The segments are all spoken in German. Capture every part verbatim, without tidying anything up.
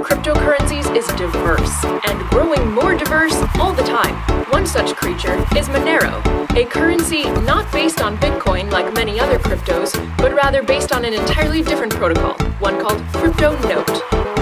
cryptocurrencies is diverse and growing more diverse all the time. One such creature is Monero, a currency not based on Bitcoin like many other cryptos, but rather based on an entirely different protocol, one called CryptoNote.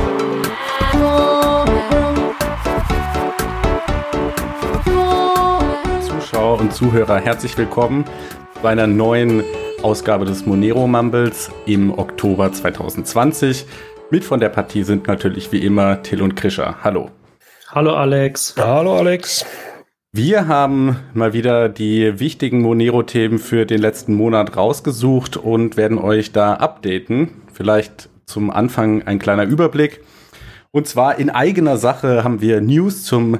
Zuschauer und Zuhörer, herzlich willkommen bei einer neuen Ausgabe des Monero Mumbles im Oktober zwanzig zwanzig. Mit von der Partie sind natürlich wie immer Till und Krischer. Hallo. Hallo Alex. Hallo Alex. Wir haben mal wieder die wichtigen Monero-Themen für den letzten Monat rausgesucht und werden euch da updaten. Vielleicht zum Anfang ein kleiner Überblick. Und zwar in eigener Sache haben wir News zum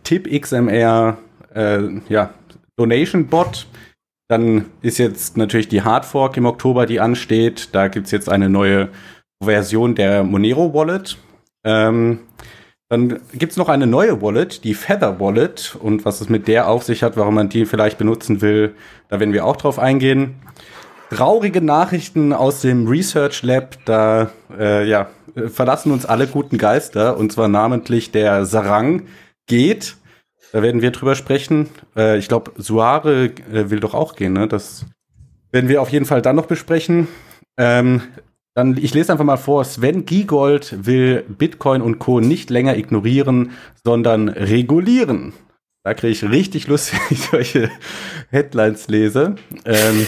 TipXMR äh, ja, Donation Bot. Dann ist jetzt natürlich die Hardfork im Oktober, die ansteht. Da gibt es jetzt eine neue Version der Monero Wallet. Ähm, dann gibt es noch eine neue Wallet, die Feather Wallet. Und was es mit der auf sich hat, warum man die vielleicht benutzen will, da werden wir auch drauf eingehen. Traurige Nachrichten aus dem Research Lab. Da äh, ja, verlassen uns alle guten Geister. Und zwar namentlich der Sarang geht. Da werden wir drüber sprechen. Äh, ich glaube, Suare äh, will doch auch gehen. Ne? Das werden wir auf jeden Fall dann noch besprechen. Ähm, Dann, ich lese einfach mal vor, Sven Giegold will Bitcoin und Co. nicht länger ignorieren, sondern regulieren. Da kriege ich richtig Lust, wenn ich solche Headlines lese. Ähm,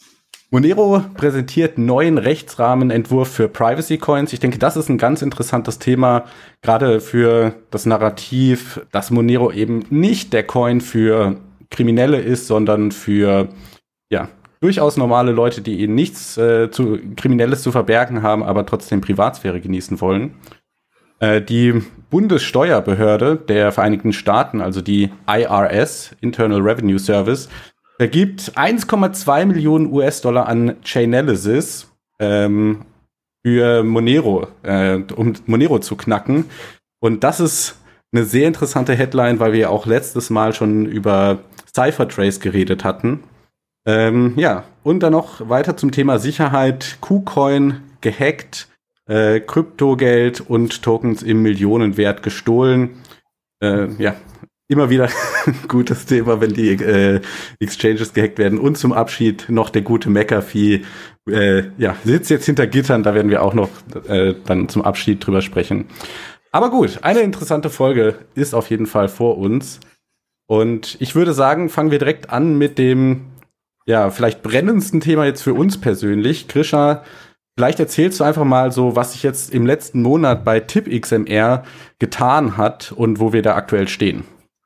Monero präsentiert neuen Rechtsrahmenentwurf für Privacy Coins. Ich denke, das ist ein ganz interessantes Thema, gerade für das Narrativ, dass Monero eben nicht der Coin für Kriminelle ist, sondern für, ja, durchaus normale Leute, die ihnen nichts äh, zu, Kriminelles zu verbergen haben, aber trotzdem Privatsphäre genießen wollen. Äh, die Bundessteuerbehörde der Vereinigten Staaten, also die I R S, Internal Revenue Service, vergibt eins Komma zwei Millionen U S-Dollar an Chainalysis ähm, für Monero, äh, um Monero zu knacken. Und das ist eine sehr interessante Headline, weil wir auch letztes Mal schon über CipherTrace geredet hatten. Ähm, ja, und dann noch weiter zum Thema Sicherheit. KuCoin gehackt, äh, Kryptogeld und Tokens im Millionenwert gestohlen. Äh, ja, immer wieder ein gutes Thema, wenn die äh, Exchanges gehackt werden. Und zum Abschied noch der gute McAfee. Äh, ja, sitzt jetzt hinter Gittern, da werden wir auch noch äh, dann zum Abschied drüber sprechen. Aber gut, eine interessante Folge ist auf jeden Fall vor uns. Und ich würde sagen, fangen wir direkt an mit dem ja, vielleicht brennendsten Thema jetzt für uns persönlich. Krischer, vielleicht erzählst du einfach mal so, was sich jetzt im letzten Monat bei TipXMR getan hat und wo wir da aktuell stehen.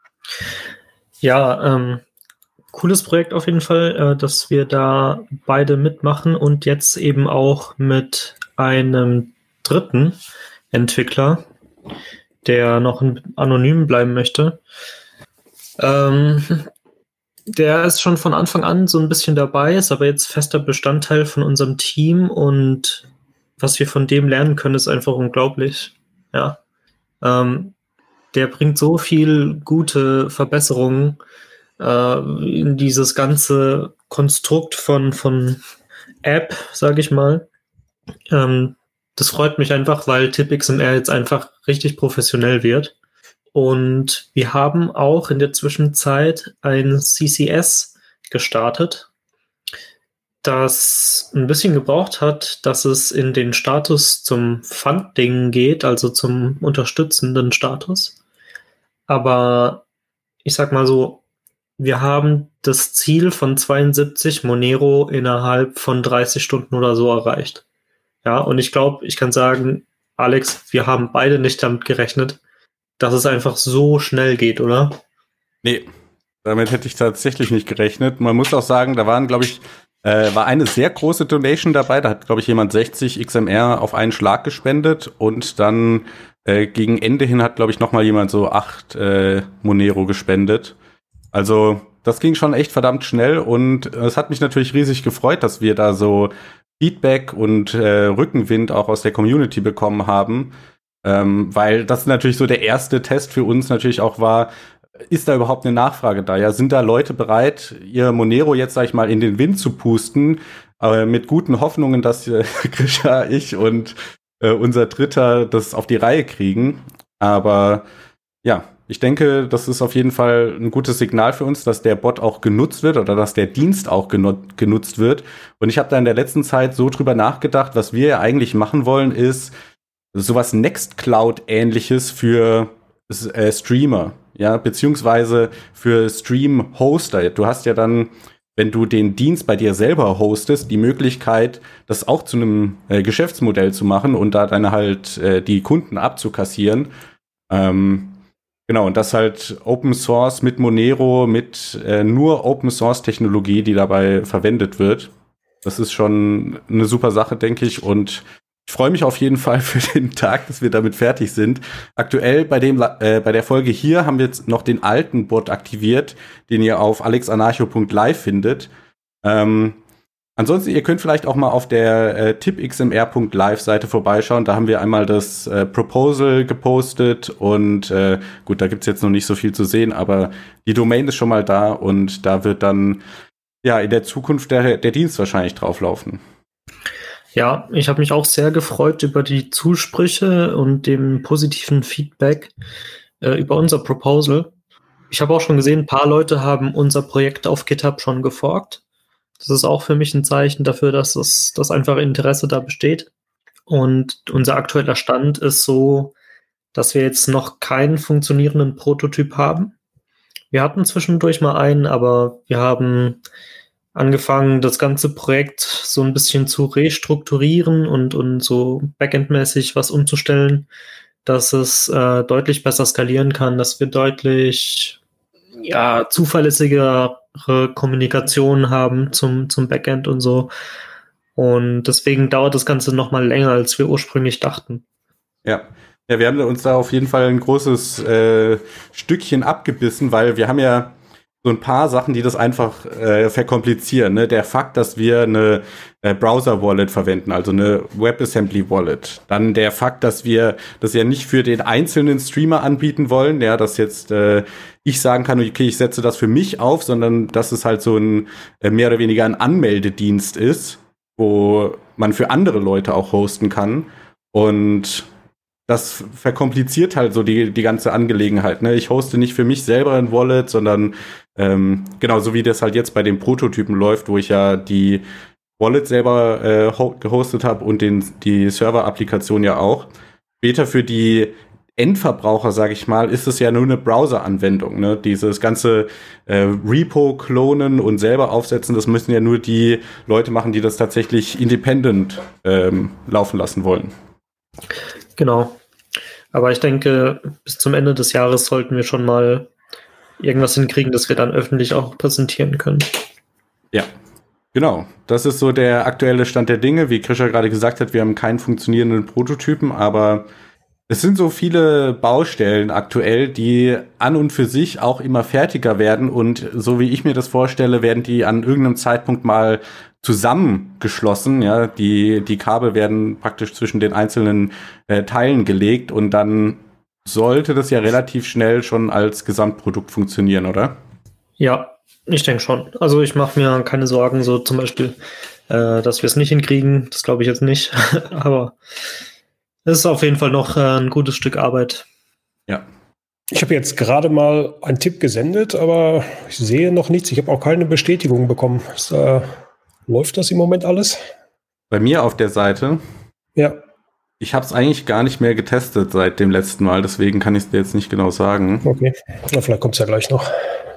Ja, ähm, cooles Projekt auf jeden Fall, äh, dass wir da beide mitmachen und jetzt eben auch mit einem dritten Entwickler, der noch anonym bleiben möchte. Ähm, Der ist schon von Anfang an so ein bisschen dabei, ist aber jetzt fester Bestandteil von unserem Team und was wir von dem lernen können, ist einfach unglaublich. Ja, ähm, der bringt so viel gute Verbesserungen äh, in dieses ganze Konstrukt von, von App, sage ich mal. Ähm, das freut mich einfach, weil TipXMR jetzt einfach richtig professionell wird. Und wir haben auch in der Zwischenzeit ein C C S gestartet, das ein bisschen gebraucht hat, dass es in den Status zum Funding geht, also zum unterstützenden Status. Aber ich sag mal so, wir haben das Ziel von zweiundsiebzig Monero innerhalb von dreißig Stunden oder so erreicht. Ja, und ich glaube, ich kann sagen, Alex, wir haben beide nicht damit gerechnet, dass es einfach so schnell geht, oder? Nee, damit hätte ich tatsächlich nicht gerechnet. Man muss auch sagen, da waren, glaube ich, äh, war eine sehr große Donation dabei. Da hat, glaube ich, jemand sechzig X M R auf einen Schlag gespendet. Und dann äh, gegen Ende hin hat, glaube ich, noch mal jemand so acht äh, Monero gespendet. Also das ging schon echt verdammt schnell. Und es hat mich natürlich riesig gefreut, dass wir da so Feedback und äh, Rückenwind auch aus der Community bekommen haben. Ähm, weil das natürlich so der erste Test für uns natürlich auch war, ist da überhaupt eine Nachfrage da? Ja, sind da Leute bereit, ihr Monero jetzt, sag ich mal, in den Wind zu pusten, aber mit guten Hoffnungen, dass äh, Krischer, ich und äh, unser Dritter das auf die Reihe kriegen. Aber ja, ich denke, das ist auf jeden Fall ein gutes Signal für uns, dass der Bot auch genutzt wird oder dass der Dienst auch genu- genutzt wird. Und ich habe da in der letzten Zeit so drüber nachgedacht, was wir ja eigentlich machen wollen, ist sowas Nextcloud-ähnliches für äh, Streamer, ja, beziehungsweise für Stream-Hoster. Du hast ja dann, wenn du den Dienst bei dir selber hostest, die Möglichkeit, das auch zu einem äh, Geschäftsmodell zu machen und da dann halt äh, die Kunden abzukassieren. Ähm, genau, und das halt Open Source mit Monero, mit äh, nur Open Source Technologie, die dabei verwendet wird. Das ist schon eine super Sache, denke ich, und ich freue mich auf jeden Fall für den Tag, dass wir damit fertig sind. Aktuell bei dem äh, bei der Folge hier haben wir jetzt noch den alten Bot aktiviert, den ihr auf alexanarcho punkt live findet. Ähm, ansonsten, ihr könnt vielleicht auch mal auf der äh, tipxmr punkt live Seite vorbeischauen. Da haben wir einmal das äh, Proposal gepostet und äh, gut, da gibt's jetzt noch nicht so viel zu sehen, aber die Domain ist schon mal da und da wird dann ja in der Zukunft der, der Dienst wahrscheinlich drauflaufen. Ja, ich habe mich auch sehr gefreut über die Zusprüche und dem positiven Feedback äh, über unser Proposal. Ich habe auch schon gesehen, ein paar Leute haben unser Projekt auf GitHub schon geforkt. Das ist auch für mich ein Zeichen dafür, dass es, dass einfach Interesse da besteht. Und unser aktueller Stand ist so, dass wir jetzt noch keinen funktionierenden Prototyp haben. Wir hatten zwischendurch mal einen, aber wir haben angefangen, das ganze Projekt so ein bisschen zu restrukturieren und, und so backendmäßig was umzustellen, dass es äh, deutlich besser skalieren kann, dass wir deutlich ja, zuverlässigere Kommunikation haben zum, zum Backend und so. Und deswegen dauert das Ganze noch mal länger, als wir ursprünglich dachten. Ja. Ja, wir haben uns da auf jeden Fall ein großes äh, Stückchen abgebissen, weil wir haben ja so ein paar Sachen, die das einfach äh, verkomplizieren. Ne? Der Fakt, dass wir eine äh, Browser-Wallet verwenden, also eine WebAssembly-Wallet. Dann der Fakt, dass wir das ja nicht für den einzelnen Streamer anbieten wollen, ja, dass jetzt äh, ich sagen kann, okay, ich setze das für mich auf, sondern dass es halt so ein äh, mehr oder weniger ein Anmeldedienst ist, wo man für andere Leute auch hosten kann. Und das verkompliziert halt so die, die ganze Angelegenheit. Ne? Ich hoste nicht für mich selber ein Wallet, sondern ähm, genau, so wie das halt jetzt bei den Prototypen läuft, wo ich ja die Wallet selber äh, ho- gehostet habe und den, die Server-Applikation ja auch. Später für die Endverbraucher, sage ich mal, ist es ja nur eine Browser-Anwendung. Ne? Dieses ganze äh, Repo-Klonen und selber aufsetzen, das müssen ja nur die Leute machen, die das tatsächlich independent ähm, laufen lassen wollen. Genau. Aber ich denke, bis zum Ende des Jahres sollten wir schon mal irgendwas hinkriegen, das wir dann öffentlich auch präsentieren können. Ja, genau. Das ist so der aktuelle Stand der Dinge. Wie Krischer gerade gesagt hat, wir haben keinen funktionierenden Prototypen, aber es sind so viele Baustellen aktuell, die an und für sich auch immer fertiger werden. Und so wie ich mir das vorstelle, werden die an irgendeinem Zeitpunkt mal zusammengeschlossen. Ja, die, die Kabel werden praktisch zwischen den einzelnen äh, Teilen gelegt und dann sollte das ja relativ schnell schon als Gesamtprodukt funktionieren, oder? Ja, ich denke schon. Also ich mache mir keine Sorgen, so zum Beispiel, äh, dass wir es nicht hinkriegen. Das glaube ich jetzt nicht. Aber es ist auf jeden Fall noch äh, ein gutes Stück Arbeit. Ja. Ich habe jetzt gerade mal einen Tipp gesendet, aber ich sehe noch nichts. Ich habe auch keine Bestätigung bekommen. Ist, äh, läuft das im Moment alles? Bei mir auf der Seite? Ja. Ich habe es eigentlich gar nicht mehr getestet seit dem letzten Mal, deswegen kann ich es dir jetzt nicht genau sagen. Okay, na, vielleicht kommt es ja gleich noch.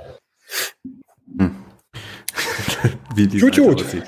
Hm. Wie die gut, Seite gut. aussieht.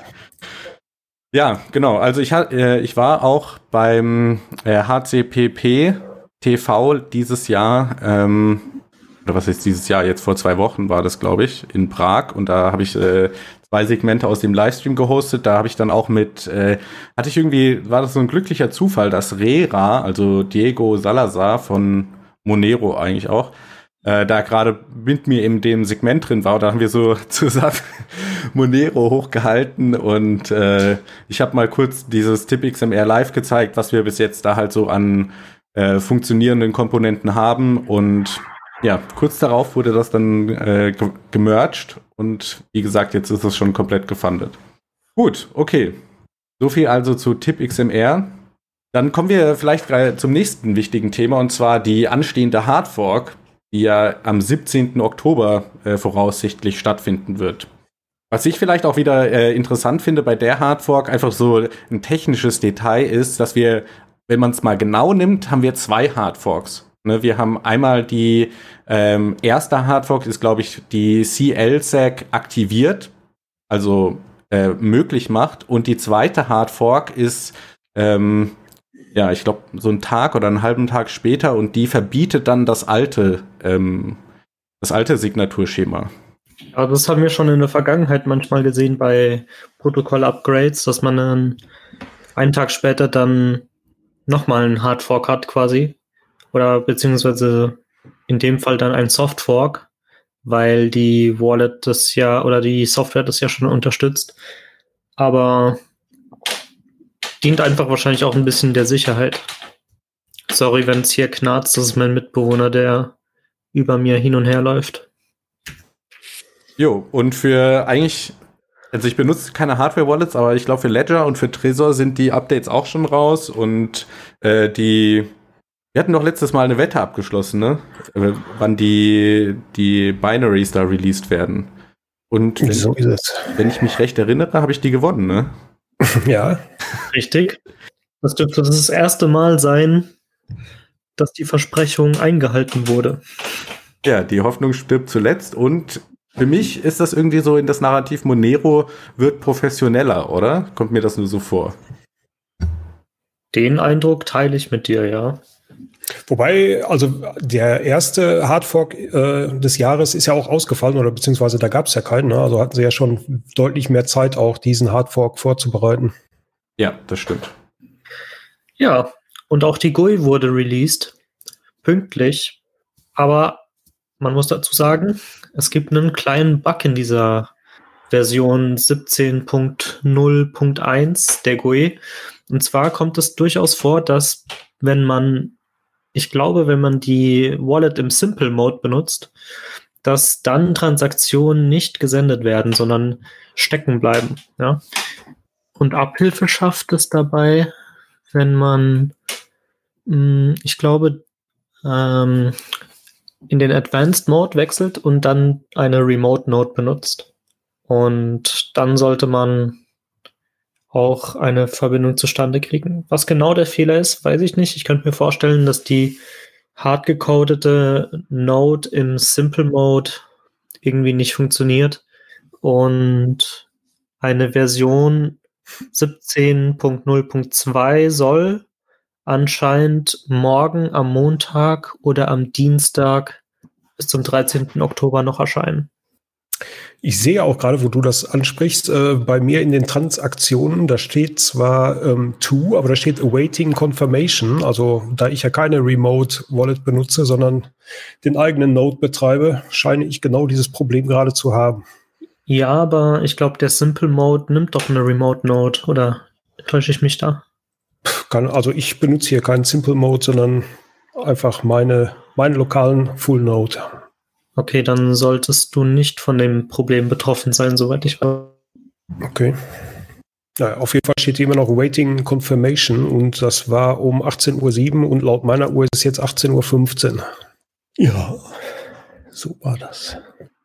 Ja, genau. Also ich, äh, ich war auch beim äh, H C P P T V dieses Jahr, ähm, oder was ist dieses Jahr? Jetzt vor zwei Wochen war das, glaube ich, in Prag. Und da habe ich äh, zwei Segmente aus dem Livestream gehostet. Da habe ich dann auch mit, äh, hatte ich irgendwie, war das so ein glücklicher Zufall, dass Rera, also Diego Salazar von Monero eigentlich auch, äh, da gerade mit mir in dem Segment drin war. Und da haben wir so zusammen Monero hochgehalten und äh, ich habe mal kurz dieses tipxmr live gezeigt, was wir bis jetzt da halt so an äh, funktionierenden Komponenten haben. Und ja, kurz darauf wurde das dann äh, ge- gemerged und wie gesagt, jetzt ist es schon komplett gefundet. Gut, okay. So viel also zu tipxmr. Dann kommen wir vielleicht zum nächsten wichtigen Thema, und zwar die anstehende Hardfork, die ja am siebzehnten Oktober äh, voraussichtlich stattfinden wird. Was ich vielleicht auch wieder äh, interessant finde bei der Hardfork, einfach so ein technisches Detail ist, dass wir, wenn man es mal genau nimmt, haben wir zwei Hardforks. Ne, wir haben einmal die ähm, erste Hardfork, ist glaube ich die C L S E C aktiviert, also äh, möglich macht, und die zweite Hardfork ist ähm, ja, ich glaube, so einen Tag oder einen halben Tag später, und die verbietet dann das alte, ähm, das alte Signaturschema. Aber das haben wir schon in der Vergangenheit manchmal gesehen bei Protokoll-Upgrades, dass man dann einen Tag später dann nochmal einen Hardfork hat quasi. Oder beziehungsweise in dem Fall dann ein Softfork, weil die Wallet das ja, oder die Software das ja schon unterstützt. Aber dient einfach wahrscheinlich auch ein bisschen der Sicherheit. Sorry, wenn es hier knarzt, das ist mein Mitbewohner, der über mir hin und her läuft. Jo, und für eigentlich, also ich benutze keine Hardware-Wallets, aber ich glaube für Ledger und für Trezor sind die Updates auch schon raus, und äh, die, wir hatten doch letztes Mal eine Wette abgeschlossen, ne? Äh, wann die, die Binaries da released werden. Und wenn, so ist es. Wenn ich mich recht erinnere, habe ich die gewonnen, ne? Ja. Richtig. Das dürfte das erste Mal sein, dass die Versprechung eingehalten wurde. Ja, die Hoffnung stirbt zuletzt, und für mich ist das irgendwie so in das Narrativ, Monero wird professioneller, oder? Kommt mir das nur so vor? Den Eindruck teile ich mit dir, ja. Wobei, also der erste Hardfork äh, des Jahres ist ja auch ausgefallen, oder beziehungsweise da gab es ja keinen, ne? Also hatten sie ja schon deutlich mehr Zeit, auch diesen Hardfork vorzubereiten. Ja, das stimmt. Ja, und auch die G U I wurde released, pünktlich, aber man muss dazu sagen, es gibt einen kleinen Bug in dieser Version siebzehn Punkt null Punkt eins der G U I. Und zwar kommt es durchaus vor, dass wenn man, ich glaube, wenn man die Wallet im Simple Mode benutzt, dass dann Transaktionen nicht gesendet werden, sondern stecken bleiben. Ja? Und Abhilfe schafft es dabei, wenn man, mh, ich glaube, ähm, in den Advanced Mode wechselt und dann eine Remote Node benutzt. Und dann sollte man auch eine Verbindung zustande kriegen. Was genau der Fehler ist, weiß ich nicht. Ich könnte mir vorstellen, dass die hart gecodete Node im Simple Mode irgendwie nicht funktioniert und eine Version siebzehn Punkt null Punkt zwei soll anscheinend morgen am Montag oder am Dienstag bis zum dreizehnten Oktober noch erscheinen. Ich sehe auch gerade, wo du das ansprichst, äh, bei mir in den Transaktionen, da steht zwar ähm, to, aber da steht awaiting confirmation. Also da ich ja keine Remote Wallet benutze, sondern den eigenen Node betreibe, scheine ich genau dieses Problem gerade zu haben. Ja, aber ich glaube, der Simple Mode nimmt doch eine Remote Node, oder täusche ich mich da? Kann, also ich benutze hier keinen Simple Mode, sondern einfach meine, meine lokalen Full Node. Okay, dann solltest du nicht von dem Problem betroffen sein, soweit ich weiß. Okay. Ja, auf jeden Fall steht hier immer noch Waiting Confirmation, und das war um achtzehn Uhr sieben und laut meiner Uhr ist es jetzt achtzehn Uhr fünfzehn. Ja, so war das.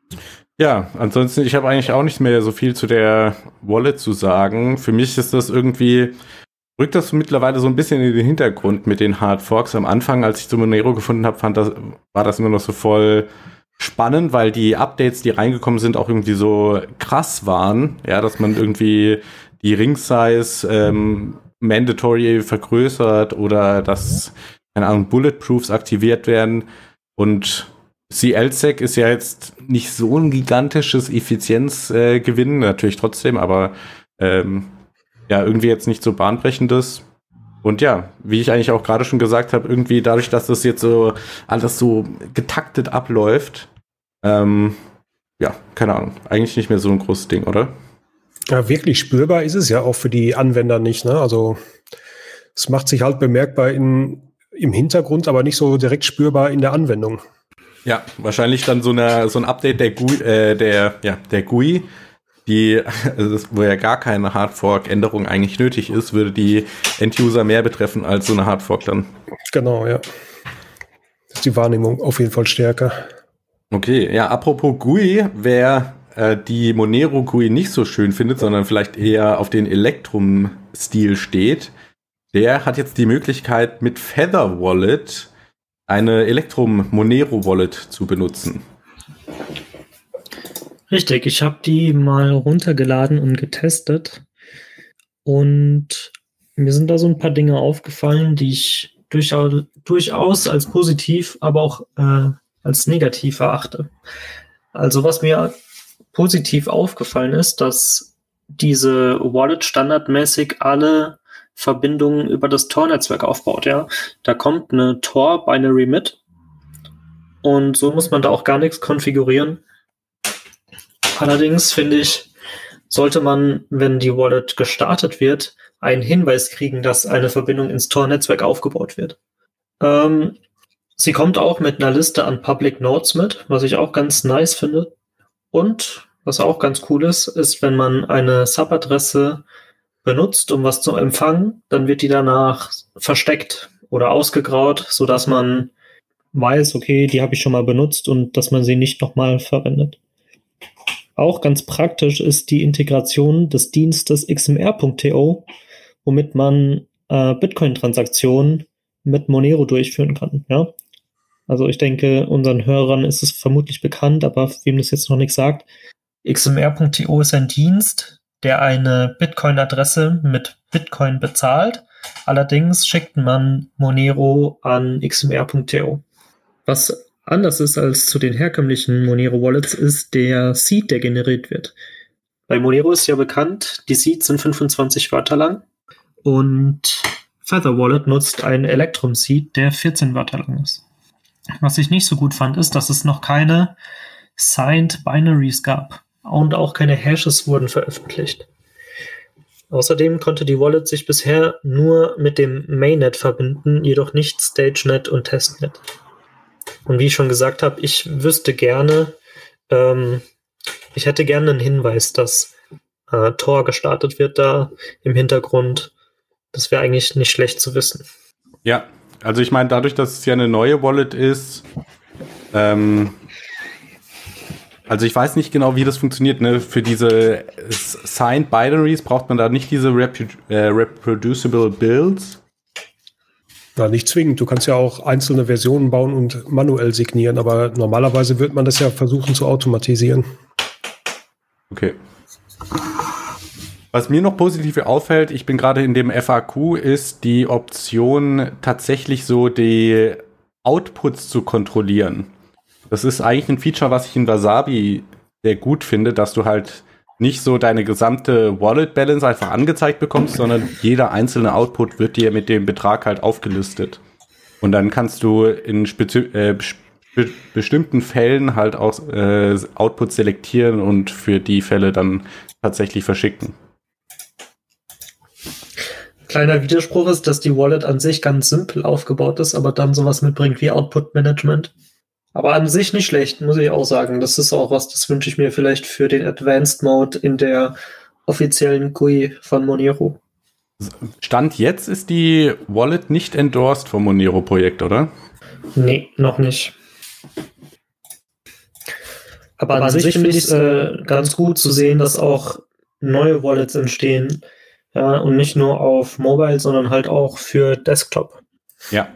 Ja, ansonsten, ich habe eigentlich auch nicht mehr so viel zu der Wallet zu sagen. Für mich ist das irgendwie, rückt das mittlerweile so ein bisschen in den Hintergrund mit den Hardforks. Am Anfang, als ich zu Monero gefunden habe, fand das, war das immer noch so voll spannend, weil die Updates, die reingekommen sind, auch irgendwie so krass waren, ja, dass man irgendwie die Ring-Size ähm, mandatory vergrößert oder dass, keine Ahnung, Bulletproofs aktiviert werden. Und C L S E C ist ja jetzt nicht so ein gigantisches Effizienzgewinn, äh, natürlich trotzdem, aber ähm, ja, irgendwie jetzt nicht so bahnbrechendes. Und ja, wie ich eigentlich auch gerade schon gesagt habe, irgendwie dadurch, dass das jetzt so alles so getaktet abläuft, ähm, ja, keine Ahnung, eigentlich nicht mehr so ein großes Ding, oder? Ja, wirklich spürbar ist es ja auch für die Anwender nicht, ne? Also es macht sich halt bemerkbar in, im Hintergrund, aber nicht so direkt spürbar in der Anwendung. Ja, wahrscheinlich dann so, eine, so ein Update der G U I, äh, der, ja, der G U I, die, also wo ja gar keine Hardfork-Änderung eigentlich nötig ist, würde die End-User mehr betreffen als so eine Hardfork dann. Genau, ja. Das ist die Wahrnehmung auf jeden Fall stärker. Okay, ja, apropos G U I, wer äh, die Monero G U I nicht so schön findet, sondern vielleicht eher auf den Electrum-Stil steht, der hat jetzt die Möglichkeit, mit Feather Wallet eine Electrum Monero Wallet zu benutzen. Richtig, ich habe die mal runtergeladen und getestet und mir sind da so ein paar Dinge aufgefallen, die ich durchaus, durchaus als positiv, aber auch äh, als negativ erachte. Also was mir positiv aufgallen ist, dass diese Wallet standardmäßig alle Verbindungen über das Tor-Netzwerk aufbaut. Ja, da kommt eine Tor-Binary mit und so muss man da auch gar nichts konfigurieren. Allerdings finde ich, sollte man, wenn die Wallet gestartet wird, einen Hinweis kriegen, dass eine Verbindung ins Tor-Netzwerk aufgebaut wird. Ähm, sie kommt auch mit einer Liste an Public Nodes mit, was ich auch ganz nice finde. Und was auch ganz cool ist, ist, wenn man eine Subadresse benutzt, um was zu empfangen, dann wird die danach versteckt oder ausgegraut, sodass man weiß, okay, die habe ich schon mal benutzt und dass man sie nicht nochmal verwendet. Auch ganz praktisch ist die Integration des Dienstes X M R Punkt to, womit man äh, Bitcoin-Transaktionen mit Monero durchführen kann. Ja? Also ich denke, unseren Hörern ist es vermutlich bekannt, aber wem das jetzt noch nichts sagt, X M R Punkt to ist ein Dienst, der eine Bitcoin-Adresse mit Bitcoin bezahlt. Allerdings schickt man Monero an X M R Punkt to. Was anders ist als zu den herkömmlichen Monero-Wallets, ist der Seed, der generiert wird. Bei Monero ist ja bekannt, die Seeds sind fünfundzwanzig Wörter lang und Feather Wallet nutzt einen Electrum Seed, der vierzehn Wörter lang ist. Was ich nicht so gut fand, ist, dass es noch keine Signed Binaries gab und auch keine Hashes wurden veröffentlicht. Außerdem konnte die Wallet sich bisher nur mit dem Mainnet verbinden, jedoch nicht StageNet und Testnet. Und wie ich schon gesagt habe, ich wüsste gerne, ähm, ich hätte gerne einen Hinweis, dass äh, Tor gestartet wird da im Hintergrund. Das wäre eigentlich nicht schlecht zu wissen. Ja, also ich meine, dadurch, dass es ja eine neue Wallet ist, ähm, also ich weiß nicht genau, wie das funktioniert. Ne? Für diese Signed Binaries braucht man da nicht diese Repu- äh, Reproducible Builds. Na, nicht zwingend. Du kannst ja auch einzelne Versionen bauen und manuell signieren, aber normalerweise wird man das ja versuchen zu automatisieren. Okay. Was mir noch positiv auffällt, ich bin gerade in dem F A Q, ist die Option, tatsächlich so die Outputs zu kontrollieren. Das ist eigentlich ein Feature, was ich in Wasabi sehr gut finde, dass du halt nicht so deine gesamte Wallet-Balance einfach angezeigt bekommst, sondern jeder einzelne Output wird dir mit dem Betrag halt aufgelistet. Und dann kannst du in spezi- äh, be- bestimmten Fällen halt auch äh, Outputs selektieren und für die Fälle dann tatsächlich verschicken. Kleiner Widerspruch ist, dass die Wallet an sich ganz simpel aufgebaut ist, aber dann sowas mitbringt wie Output-Management. Aber an sich nicht schlecht, muss ich auch sagen. Das ist auch was, das wünsche ich mir vielleicht für den Advanced Mode in der offiziellen G U I von Monero. Stand jetzt ist die Wallet nicht endorsed vom Monero-Projekt, oder? Nee, noch nicht. Aber, Aber an, an sich finde ich es äh, ganz gut zu sehen, dass auch neue Wallets entstehen. Ja, und nicht nur auf Mobile, sondern halt auch für Desktop. Ja.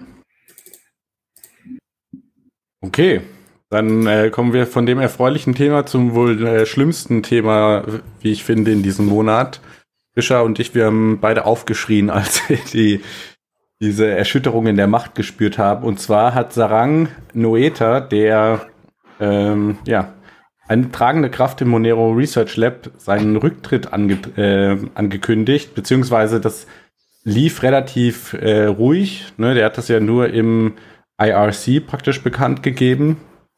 Okay, dann äh, kommen wir von dem erfreulichen Thema zum wohl äh, schlimmsten Thema, wie ich finde, in diesem Monat. Fischer und ich, wir haben beide aufgeschrien, als wir die, diese Erschütterung in der Macht gespürt haben. Und zwar hat Sarang Noether, der ähm, ja, eine tragende Kraft im Monero Research Lab, seinen Rücktritt ange äh, angekündigt, beziehungsweise das lief relativ äh, ruhig. Ne? Der hat das ja nur im I R C praktisch bekannt gegeben.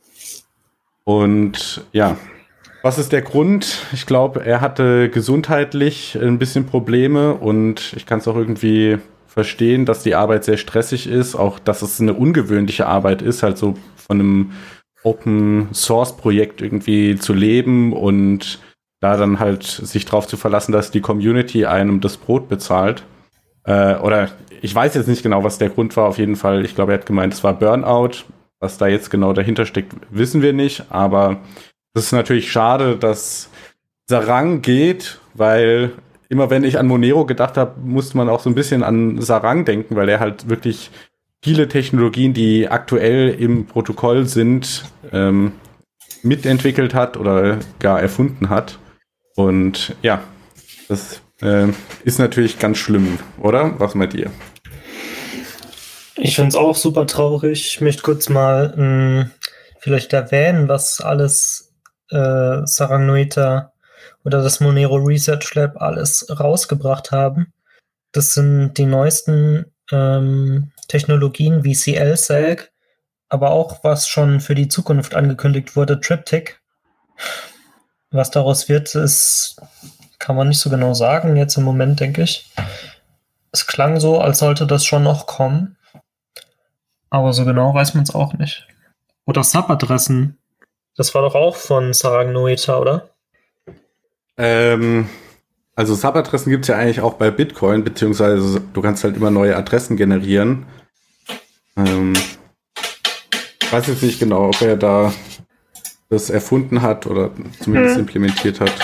Und ja, was ist der Grund? Ich glaube, er hatte gesundheitlich ein bisschen Probleme und ich kann es auch irgendwie verstehen, dass die Arbeit sehr stressig ist, auch dass es eine ungewöhnliche Arbeit ist, halt so von einem Open-Source-Projekt irgendwie zu leben und da dann halt sich drauf zu verlassen, dass die Community einem das Brot bezahlt. Äh, oder ich weiß jetzt nicht genau, was der Grund war. Auf jeden Fall, ich glaube, er hat gemeint, es war Burnout. Was da jetzt genau dahinter steckt, wissen wir nicht. Aber es ist natürlich schade, dass Sarang geht, weil immer wenn ich an Monero gedacht habe, musste man auch so ein bisschen an Sarang denken, weil er halt wirklich viele Technologien, die aktuell im Protokoll sind, ähm, mitentwickelt hat oder gar erfunden hat. Und ja, das äh, ist natürlich ganz schlimm, oder? Was meint ihr? Ich finde es auch super traurig. Ich möchte kurz mal mh, vielleicht erwähnen, was alles äh, Sarang Noether oder das Monero Research Lab alles rausgebracht haben. Das sind die neuesten ähm, Technologien wie C L S A G, aber auch was schon für die Zukunft angekündigt wurde, Triptych. Was daraus wird, ist, kann man nicht so genau sagen, jetzt im Moment, denke ich. Es klang so, als sollte das schon noch kommen. Aber so genau weiß man es auch nicht. Oder Subadressen. Das war doch auch von Sarang Noether, oder? Ähm, also Subadressen gibt es ja eigentlich auch bei Bitcoin, beziehungsweise du kannst halt immer neue Adressen generieren. Ähm, ich weiß jetzt nicht genau, ob er da das erfunden hat oder zumindest hm. implementiert hat.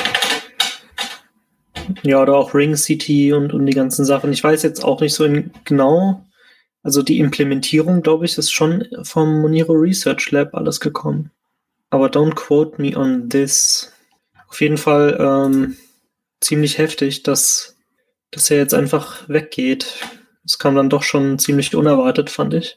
Ja, oder auch Ring City und, und die ganzen Sachen. Ich weiß jetzt auch nicht so in genau, also die Implementierung, glaube ich, ist schon vom Monero Research Lab alles gekommen. Aber don't quote me on this. Auf jeden Fall ähm, ziemlich heftig, dass, dass er jetzt einfach weggeht. Das kam dann doch schon ziemlich unerwartet, fand ich.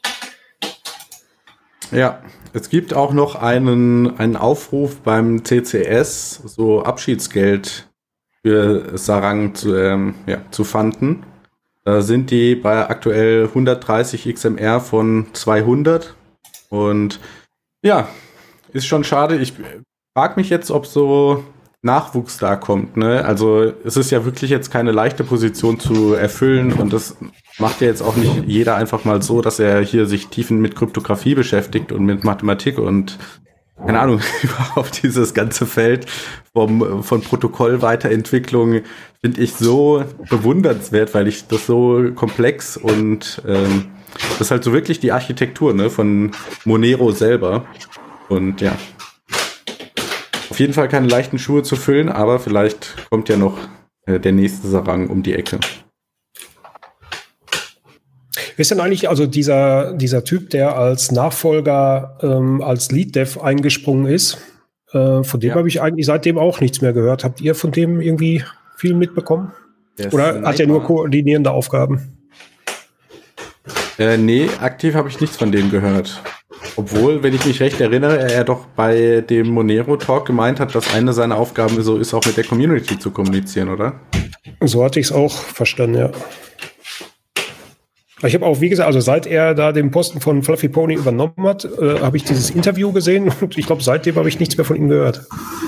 Ja, es gibt auch noch einen, einen Aufruf beim C C S, so Abschiedsgeld für Sarang zu, ähm, ja, zu fanden. Da sind die bei aktuell hundertdreißig X M R von zweihundert. Und ja, ist schon schade. Ich frage mich jetzt, ob so Nachwuchs da kommt, ne? Also es ist ja wirklich jetzt keine leichte Position zu erfüllen und das macht ja jetzt auch nicht jeder einfach mal so, dass er hier sich tiefen mit Kryptographie beschäftigt und mit Mathematik und keine Ahnung, überhaupt dieses ganze Feld vom, von Protokollweiterentwicklung finde ich so bewundernswert, weil ich das so komplex und ähm, das ist halt so wirklich die Architektur, ne, von Monero selber und ja. Auf jeden Fall keine leichten Schuhe zu füllen, aber vielleicht kommt ja noch äh, der nächste Sarang um die Ecke. Wer ist denn eigentlich also dieser, dieser Typ, der als Nachfolger, ähm, als Lead-Dev eingesprungen ist? Äh, von dem ja. habe ich eigentlich seitdem auch nichts mehr gehört. Habt ihr von dem irgendwie viel mitbekommen? Oder Sniper. Hat er nur koordinierende Aufgaben? Äh, nee, aktiv habe ich nichts von dem gehört. Obwohl, wenn ich mich recht erinnere, er doch bei dem Monero Talk gemeint hat, dass eine seiner Aufgaben so ist, auch mit der Community zu kommunizieren, oder? So hatte ich es auch verstanden, ja. Ich habe auch, wie gesagt, also seit er da den Posten von Fluffy Pony übernommen hat, äh, habe ich dieses Interview gesehen und ich glaube, seitdem habe ich nichts mehr von ihm gehört.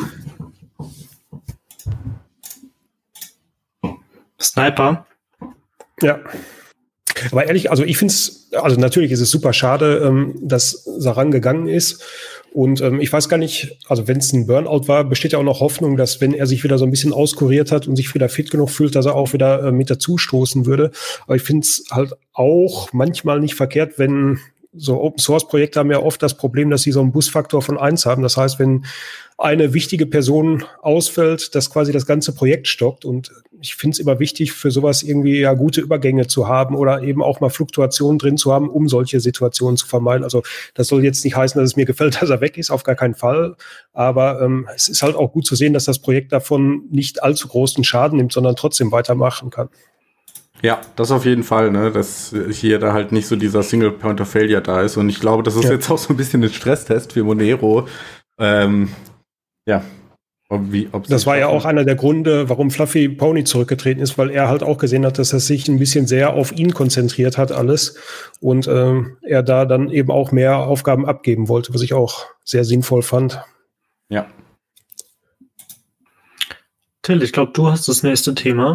Sniper? Ja. Aber ehrlich, also ich finde es, also natürlich ist es super schade, ähm, dass Sarang gegangen ist. Und ähm, ich weiß gar nicht, also wenn es ein Burnout war, besteht ja auch noch Hoffnung, dass wenn er sich wieder so ein bisschen auskuriert hat und sich wieder fit genug fühlt, dass er auch wieder äh, mit dazu stoßen würde. Aber ich finde es halt auch manchmal nicht verkehrt, wenn so Open-Source-Projekte haben ja oft das Problem, dass sie so einen Busfaktor von eins haben. Das heißt, wenn eine wichtige Person ausfällt, dass quasi das ganze Projekt stoppt. Und ich finde es immer wichtig, für sowas irgendwie ja gute Übergänge zu haben oder eben auch mal Fluktuationen drin zu haben, um solche Situationen zu vermeiden. Also das soll jetzt nicht heißen, dass es mir gefällt, dass er weg ist, auf gar keinen Fall. Aber ähm, es ist halt auch gut zu sehen, dass das Projekt davon nicht allzu großen Schaden nimmt, sondern trotzdem weitermachen kann. Ja, das auf jeden Fall, ne, dass hier da halt nicht so dieser Single Point of Failure da ist. Und ich glaube, das ist ja jetzt auch so ein bisschen ein Stresstest für Monero. Ähm, ja. Ob, wie, ob das war ja auch einer der Gründe, warum Fluffy Pony zurückgetreten ist, weil er halt auch gesehen hat, dass er sich ein bisschen sehr auf ihn konzentriert hat, alles. Und ähm, er da dann eben auch mehr Aufgaben abgeben wollte, was ich auch sehr sinnvoll fand. Ja. Till, ich glaube, du hast das nächste Thema.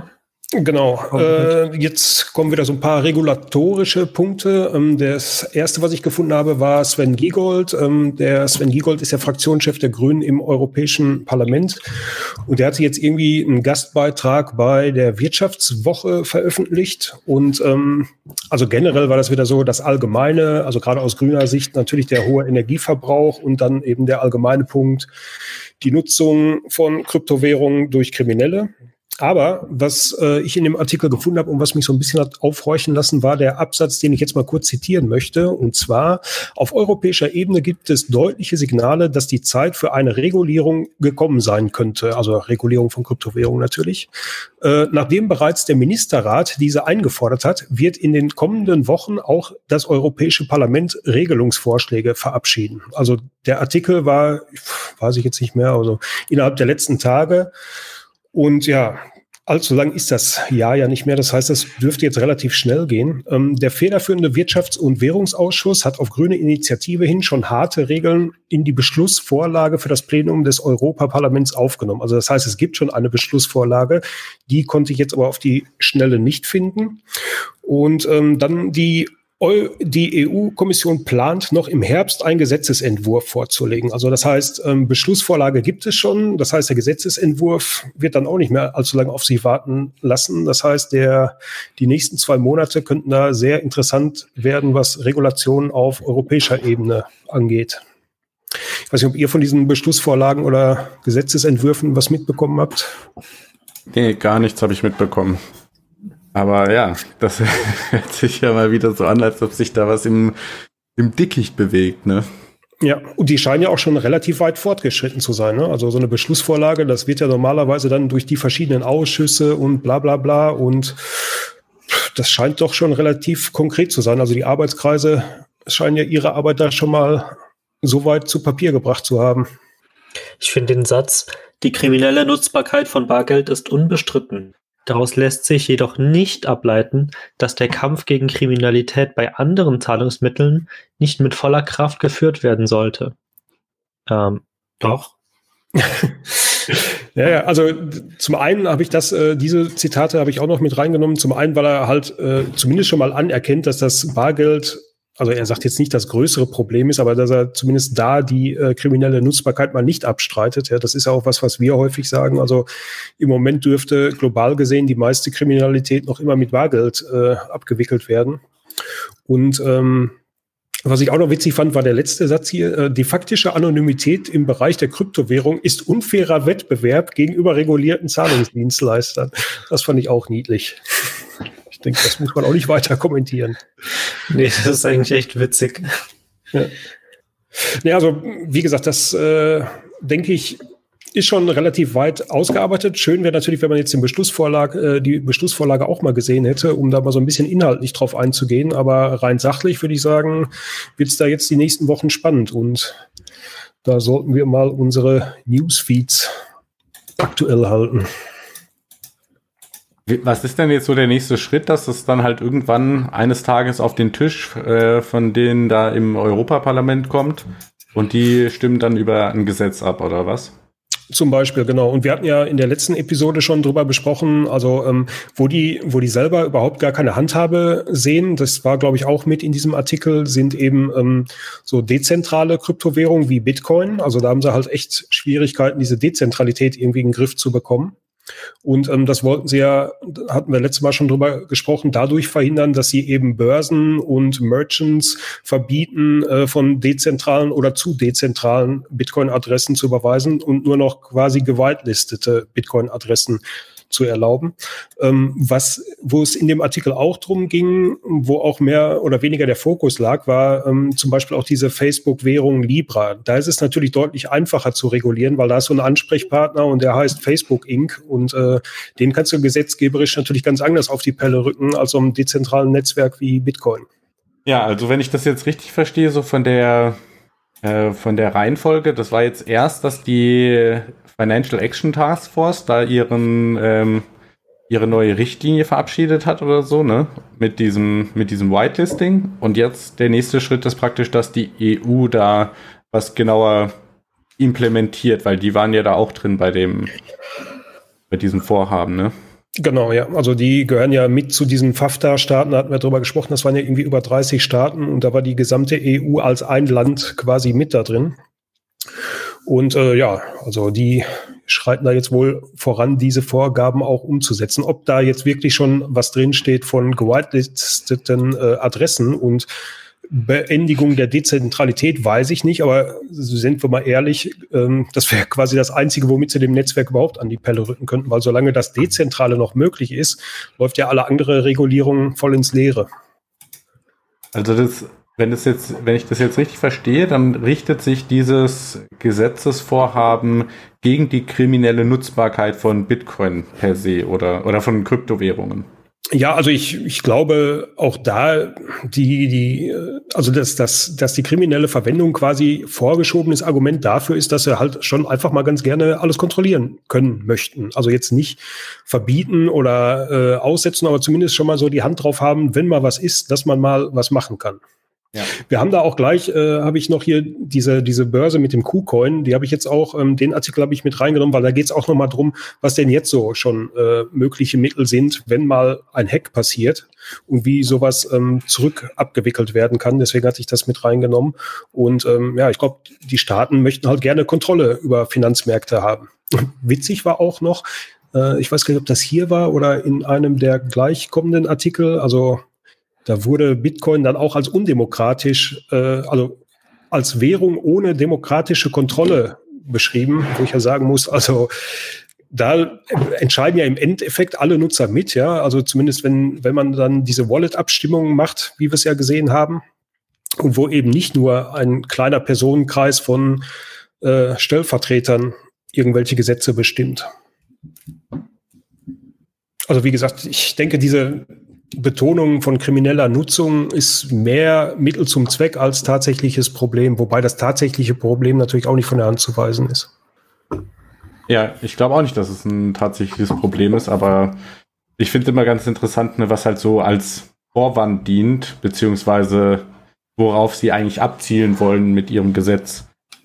Genau. Äh, jetzt kommen wieder so ein paar regulatorische Punkte. Ähm, das erste, was ich gefunden habe, war Sven Giegold. Ähm, der Sven Giegold ist der Fraktionschef der Grünen im Europäischen Parlament. Und der hatte jetzt irgendwie einen Gastbeitrag bei der Wirtschaftswoche veröffentlicht. Und ähm, also generell war das wieder so, das Allgemeine, also gerade aus grüner Sicht natürlich der hohe Energieverbrauch und dann eben der allgemeine Punkt, die Nutzung von Kryptowährungen durch Kriminelle. Aber was äh, ich in dem Artikel gefunden habe und was mich so ein bisschen hat aufhorchen lassen, war der Absatz, den ich jetzt mal kurz zitieren möchte. Und zwar, auf europäischer Ebene gibt es deutliche Signale, dass die Zeit für eine Regulierung gekommen sein könnte. Also Regulierung von Kryptowährungen natürlich. Äh, nachdem bereits der Ministerrat diese eingefordert hat, wird in den kommenden Wochen auch das Europäische Parlament Regelungsvorschläge verabschieden. Also der Artikel war, weiß ich jetzt nicht mehr, also innerhalb der letzten Tage. Und ja, allzu lang ist das Jahr ja nicht mehr. Das heißt, das dürfte jetzt relativ schnell gehen. Ähm, der federführende Wirtschafts- und Währungsausschuss hat auf grüne Initiative hin schon harte Regeln in die Beschlussvorlage für das Plenum des Europaparlaments aufgenommen. Also das heißt, es gibt schon eine Beschlussvorlage. Die konnte ich jetzt aber auf die Schnelle nicht finden. Und ähm, dann die Die E U-Kommission plant noch im Herbst einen Gesetzesentwurf vorzulegen. Also das heißt, ähm, Beschlussvorlage gibt es schon. Das heißt, der Gesetzesentwurf wird dann auch nicht mehr allzu lange auf sich warten lassen. Das heißt, der, die nächsten zwei Monate könnten da sehr interessant werden, was Regulationen auf europäischer Ebene angeht. Ich weiß nicht, ob ihr von diesen Beschlussvorlagen oder Gesetzesentwürfen was mitbekommen habt. Nee, gar nichts habe ich mitbekommen. Aber ja, das hört sich ja mal wieder so an, als ob sich da was im, im Dickicht bewegt, ne? Ja, und die scheinen ja auch schon relativ weit fortgeschritten zu sein, ne? Also so eine Beschlussvorlage, das wird ja normalerweise dann durch die verschiedenen Ausschüsse und bla bla bla und das scheint doch schon relativ konkret zu sein. Also die Arbeitskreise scheinen ja ihre Arbeit da schon mal so weit zu Papier gebracht zu haben. Ich finde den Satz, die kriminelle Nutzbarkeit von Bargeld ist unbestritten. Daraus lässt sich jedoch nicht ableiten, dass der Kampf gegen Kriminalität bei anderen Zahlungsmitteln nicht mit voller Kraft geführt werden sollte. Ähm, doch. Ja, ja, also zum einen habe ich das, äh, diese Zitate habe ich auch noch mit reingenommen. Zum einen, weil er halt äh, zumindest schon mal anerkennt, dass das Bargeld, also er sagt jetzt nicht, das größere Problem ist, aber dass er zumindest da die äh, kriminelle Nutzbarkeit mal nicht abstreitet. Ja, das ist ja auch was, was wir häufig sagen. Also im Moment dürfte global gesehen die meiste Kriminalität noch immer mit Bargeld äh, abgewickelt werden. Und ähm, was ich auch noch witzig fand, war der letzte Satz hier. Äh, die faktische Anonymität im Bereich der Kryptowährung ist unfairer Wettbewerb gegenüber regulierten Zahlungsdienstleistern. Das fand ich auch niedlich. Ich denke, das muss man auch nicht weiter kommentieren. Nee, das ist eigentlich echt witzig. Ja, ja, also wie gesagt, das äh, denke ich, ist schon relativ weit ausgearbeitet. Schön wäre natürlich, wenn man jetzt den Beschlussvorlage, äh, die Beschlussvorlage auch mal gesehen hätte, um da mal so ein bisschen inhaltlich drauf einzugehen. Aber rein sachlich würde ich sagen, wird es da jetzt die nächsten Wochen spannend. Und da sollten wir mal unsere Newsfeeds aktuell halten. Was ist denn jetzt so der nächste Schritt, dass es dann halt irgendwann eines Tages auf den Tisch äh, von denen da im Europaparlament kommt und die stimmen dann über ein Gesetz ab, oder was? Zum Beispiel, genau. Und wir hatten ja in der letzten Episode schon drüber besprochen, also ähm, wo die, wo die selber überhaupt gar keine Handhabe sehen, das war, glaube ich, auch mit in diesem Artikel, sind eben ähm, so dezentrale Kryptowährungen wie Bitcoin. Also da haben sie halt echt Schwierigkeiten, diese Dezentralität irgendwie in den Griff zu bekommen. Und ähm, das wollten sie ja, hatten wir letztes Mal schon drüber gesprochen, dadurch verhindern, dass sie eben Börsen und Merchants verbieten, äh, von dezentralen oder zu dezentralen Bitcoin-Adressen zu überweisen und nur noch quasi gewitelistete Bitcoin-Adressen zu erlauben. Ähm, was, wo es in dem Artikel auch drum ging, wo auch mehr oder weniger der Fokus lag, war ähm, zum Beispiel auch diese Facebook-Währung Libra. Da ist es natürlich deutlich einfacher zu regulieren, weil da ist so ein Ansprechpartner und der heißt Facebook Incorporated und äh, den kannst du gesetzgeberisch natürlich ganz anders auf die Pelle rücken als so einem dezentralen Netzwerk wie Bitcoin. Ja, also wenn ich das jetzt richtig verstehe, so von der äh, von der Reihenfolge, das war jetzt erst, dass die Financial Action Task Force da ihren ähm, ihre neue Richtlinie verabschiedet hat oder so, ne? Mit diesem mit diesem Whitelisting. Und jetzt der nächste Schritt ist praktisch, dass die E U da was genauer implementiert, weil die waren ja da auch drin bei dem bei diesem Vorhaben, ne? Genau, ja. Also die gehören ja mit zu diesen FAFTA-Staaten, da hatten wir drüber gesprochen, das waren ja irgendwie über dreißig Staaten und da war die gesamte E U als ein Land quasi mit da drin. Und äh, ja, also die schreiten da jetzt wohl voran, diese Vorgaben auch umzusetzen. Ob da jetzt wirklich schon was drinsteht von gewitelisteten äh, Adressen und Beendigung der Dezentralität, weiß ich nicht, aber sind wir mal ehrlich, ähm, das wäre quasi das Einzige, womit sie dem Netzwerk überhaupt an die Pelle rücken könnten, weil solange das Dezentrale noch möglich ist, läuft ja alle andere Regulierung voll ins Leere. Also das, wenn das jetzt, wenn ich das jetzt richtig verstehe, dann richtet sich dieses Gesetzesvorhaben gegen die kriminelle Nutzbarkeit von Bitcoin per se oder, oder von Kryptowährungen. Ja, also ich, ich glaube auch da, die, die, also dass, dass, dass die kriminelle Verwendung quasi vorgeschobenes Argument dafür ist, dass sie halt schon einfach mal ganz gerne alles kontrollieren können möchten. Also jetzt nicht verbieten oder äh, aussetzen, aber zumindest schon mal so die Hand drauf haben, wenn mal was ist, dass man mal was machen kann. Ja. Wir haben da auch gleich, äh, habe ich noch hier diese diese Börse mit dem KuCoin, die habe ich jetzt auch, ähm, den Artikel habe ich mit reingenommen, weil da geht es auch nochmal drum, was denn jetzt so schon äh, mögliche Mittel sind, wenn mal ein Hack passiert und wie sowas ähm, zurück abgewickelt werden kann. Deswegen hatte ich das mit reingenommen. Und ähm, ja, ich glaube, die Staaten möchten halt gerne Kontrolle über Finanzmärkte haben. Und witzig war auch noch, äh, ich weiß gar nicht, ob das hier war oder in einem der gleich kommenden Artikel, also da wurde Bitcoin dann auch als undemokratisch, äh, also als Währung ohne demokratische Kontrolle beschrieben, wo ich ja sagen muss, also da entscheiden ja im Endeffekt alle Nutzer mit, ja, also zumindest wenn, wenn man dann diese Wallet-Abstimmungen macht, wie wir es ja gesehen haben, und wo eben nicht nur ein kleiner Personenkreis von äh, Stellvertretern irgendwelche Gesetze bestimmt. Also wie gesagt, ich denke, diese Betonung von krimineller Nutzung ist mehr Mittel zum Zweck als tatsächliches Problem, wobei das tatsächliche Problem natürlich auch nicht von der Hand zu weisen ist. Ja, ich glaube auch nicht, dass es ein tatsächliches Problem ist, aber ich finde immer ganz interessant, ne, was halt so als Vorwand dient, beziehungsweise worauf sie eigentlich abzielen wollen mit ihrem Gesetz.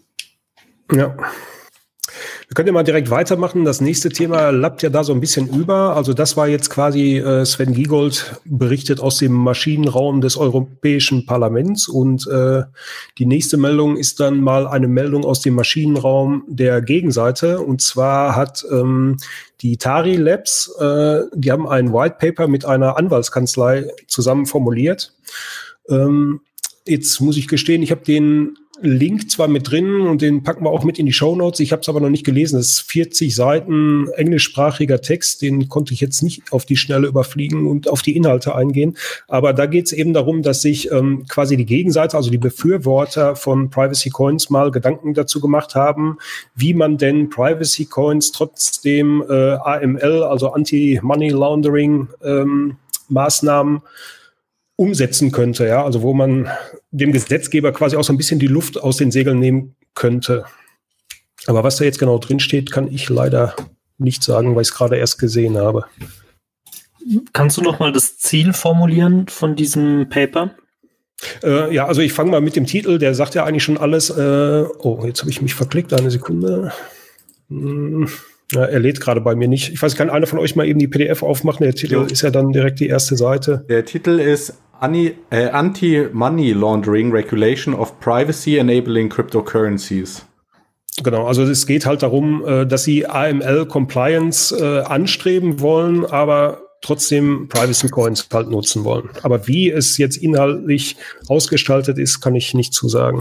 Ja. Wir können ja mal direkt weitermachen. Das nächste Thema lappt ja da so ein bisschen über. Also das war jetzt quasi äh, Sven Giegold berichtet aus dem Maschinenraum des Europäischen Parlaments. Und äh, die nächste Meldung ist dann mal eine Meldung aus dem Maschinenraum der Gegenseite. Und zwar hat ähm, die Tari Labs, äh, die haben ein White Paper mit einer Anwaltskanzlei zusammen formuliert. Ähm, jetzt muss ich gestehen, ich habe den Link zwar mit drin und den packen wir auch mit in die Shownotes. Ich habe es aber noch nicht gelesen. Das ist vierzig Seiten englischsprachiger Text. Den konnte ich jetzt nicht auf die Schnelle überfliegen und auf die Inhalte eingehen. Aber da geht es eben darum, dass sich ähm, quasi die Gegenseite, also die Befürworter von Privacy Coins mal Gedanken dazu gemacht haben, wie man denn Privacy Coins trotzdem äh, A M L, also Anti-Money Laundering ähm, Maßnahmen umsetzen könnte, ja, also wo man dem Gesetzgeber quasi auch so ein bisschen die Luft aus den Segeln nehmen könnte. Aber was da jetzt genau drin steht, kann ich leider nicht sagen, weil ich es gerade erst gesehen habe. Kannst du noch mal das Ziel formulieren von diesem Paper? Äh, ja, also ich fange mal mit dem Titel, der sagt ja eigentlich schon alles. Äh, oh, jetzt habe ich mich verklickt, eine Sekunde. Hm. Ja, er lädt gerade bei mir nicht. Ich weiß, kann einer von euch mal eben die P D F aufmachen? Der Titel jo. ist ja dann direkt die erste Seite. Der Titel ist äh, Anti-Money Laundering Regulation of Privacy Enabling Cryptocurrencies. Genau, also es geht halt darum, äh, dass sie A M L-Compliance äh, anstreben wollen, aber trotzdem Privacy Coins halt nutzen wollen. Aber wie es jetzt inhaltlich ausgestaltet ist, kann ich nicht zu sagen.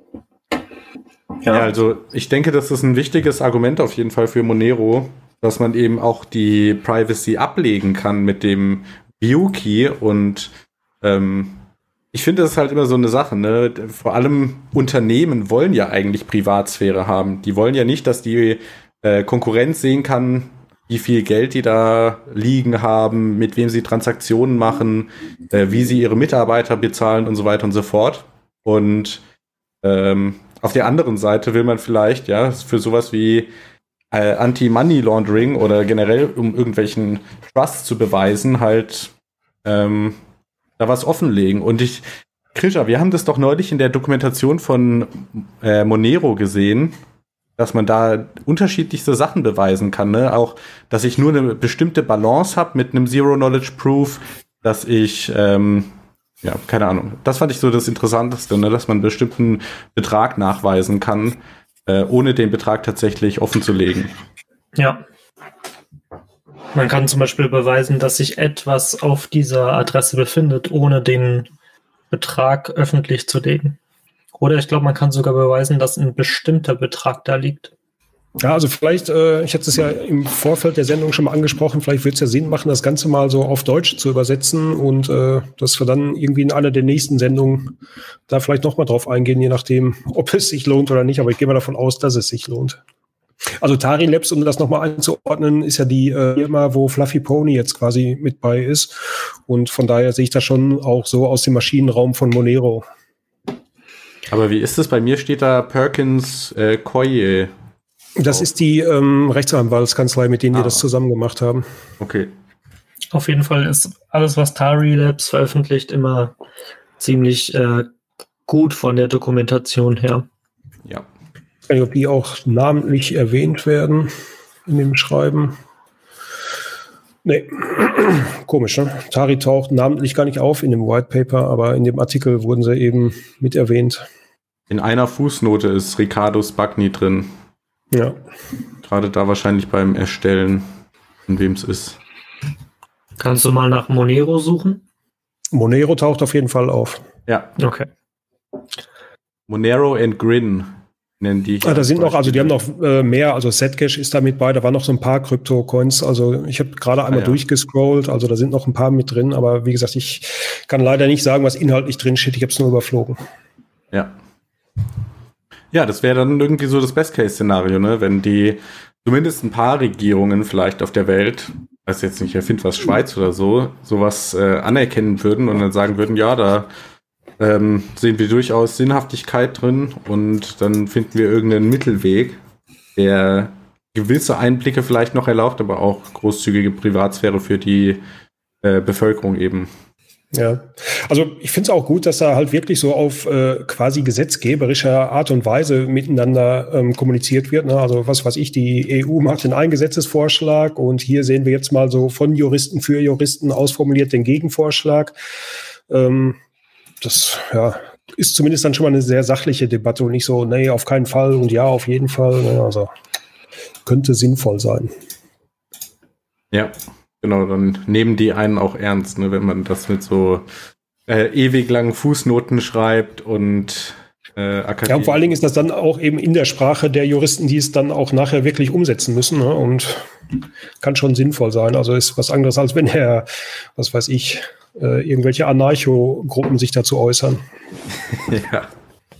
Ja. ja, also ich denke, das ist ein wichtiges Argument auf jeden Fall für Monero, dass man eben auch die Privacy ablegen kann mit dem View-Key und ähm, ich finde, das ist halt immer so eine Sache, ne? Vor allem Unternehmen wollen ja eigentlich Privatsphäre haben. Die wollen ja nicht, dass die äh, Konkurrenz sehen kann, wie viel Geld die da liegen haben, mit wem sie Transaktionen machen, äh, wie sie ihre Mitarbeiter bezahlen und so weiter und so fort. Und ähm, auf der anderen Seite will man vielleicht, ja, für sowas wie äh, Anti-Money Laundering oder generell, um irgendwelchen Trust zu beweisen, halt ähm, da was offenlegen. Und ich, Krisha, wir haben das doch neulich in der Dokumentation von äh, Monero gesehen, dass man da unterschiedlichste Sachen beweisen kann. Ne? Auch, dass ich nur eine bestimmte Balance habe mit einem Zero-Knowledge-Proof, dass ich, ähm, ja, keine Ahnung. Das fand ich so das Interessanteste, ne? Dass man einen bestimmten Betrag nachweisen kann, äh, ohne den Betrag tatsächlich offen zu legen. Ja. Man kann zum Beispiel beweisen, dass sich etwas auf dieser Adresse befindet, ohne den Betrag öffentlich zu legen. Oder ich glaube, man kann sogar beweisen, dass ein bestimmter Betrag da liegt. Ja, also vielleicht, äh, ich hatte es ja im Vorfeld der Sendung schon mal angesprochen, vielleicht wird es ja Sinn machen, das Ganze mal so auf Deutsch zu übersetzen und äh, dass wir dann irgendwie in einer der nächsten Sendungen da vielleicht nochmal drauf eingehen, je nachdem, ob es sich lohnt oder nicht. Aber ich gehe mal davon aus, dass es sich lohnt. Also Tari Labs, um das nochmal einzuordnen, ist ja die äh, Firma, wo Fluffy Pony jetzt quasi mit bei ist. Und von daher sehe ich das schon auch so aus dem Maschinenraum von Monero. Aber wie ist es? Bei mir steht da Perkins äh, Coie. Das oh. ist die ähm, Rechtsanwaltskanzlei, mit denen ah. wir das zusammen gemacht haben. Okay. Auf jeden Fall ist alles, was Tari Labs veröffentlicht, immer ziemlich äh, gut von der Dokumentation her. Ja. Ich weiß nicht, ob die auch namentlich erwähnt werden in dem Schreiben. Nee, komisch, ne? Tari taucht namentlich gar nicht auf in dem White Paper, aber in dem Artikel wurden sie eben mit erwähnt. In einer Fußnote ist Riccardo Spagni drin. Ja. Gerade da wahrscheinlich beim Erstellen, in wem es ist. Kannst du mal nach Monero suchen? Monero taucht auf jeden Fall auf. Ja. Okay. Monero and Grin nennen die. Ah, da sind noch, also die haben noch äh, mehr, also Zcash ist da mit bei, da waren noch so ein paar Krypto-Coins, also ich habe gerade einmal ah, ja. durchgescrollt, also da sind noch ein paar mit drin, aber wie gesagt, ich kann leider nicht sagen, was inhaltlich drin steht, ich habe es nur überflogen. Ja. Ja, das wäre dann irgendwie so das Best-Case-Szenario, ne? Wenn die zumindest ein paar Regierungen vielleicht auf der Welt, weiß jetzt nicht, erfind was, Schweiz oder so, sowas äh, anerkennen würden und dann sagen würden, ja, da ähm, sehen wir durchaus Sinnhaftigkeit drin und dann finden wir irgendeinen Mittelweg, der gewisse Einblicke vielleicht noch erlaubt, aber auch großzügige Privatsphäre für die äh, Bevölkerung eben. Ja, also ich finde es auch gut, dass da halt wirklich so auf äh, quasi gesetzgeberischer Art und Weise miteinander ähm, kommuniziert wird. Ne? Also was weiß ich, die E U macht den einen Gesetzesvorschlag und hier sehen wir jetzt mal so von Juristen für Juristen ausformuliert den Gegenvorschlag. Ähm, das ja, ist zumindest dann schon mal eine sehr sachliche Debatte und nicht so, nee, auf keinen Fall und ja, auf jeden Fall. Ne? Also könnte sinnvoll sein. Ja. Genau, dann nehmen die einen auch ernst, ne, wenn man das mit so äh, ewig langen Fußnoten schreibt und äh, Akademie. Ja, und vor allen Dingen ist das dann auch eben in der Sprache der Juristen, die es dann auch nachher wirklich umsetzen müssen, ne, und kann schon sinnvoll sein. Also ist was anderes, als wenn er, was weiß ich, äh, irgendwelche Anarcho-Gruppen sich dazu äußern. Ja.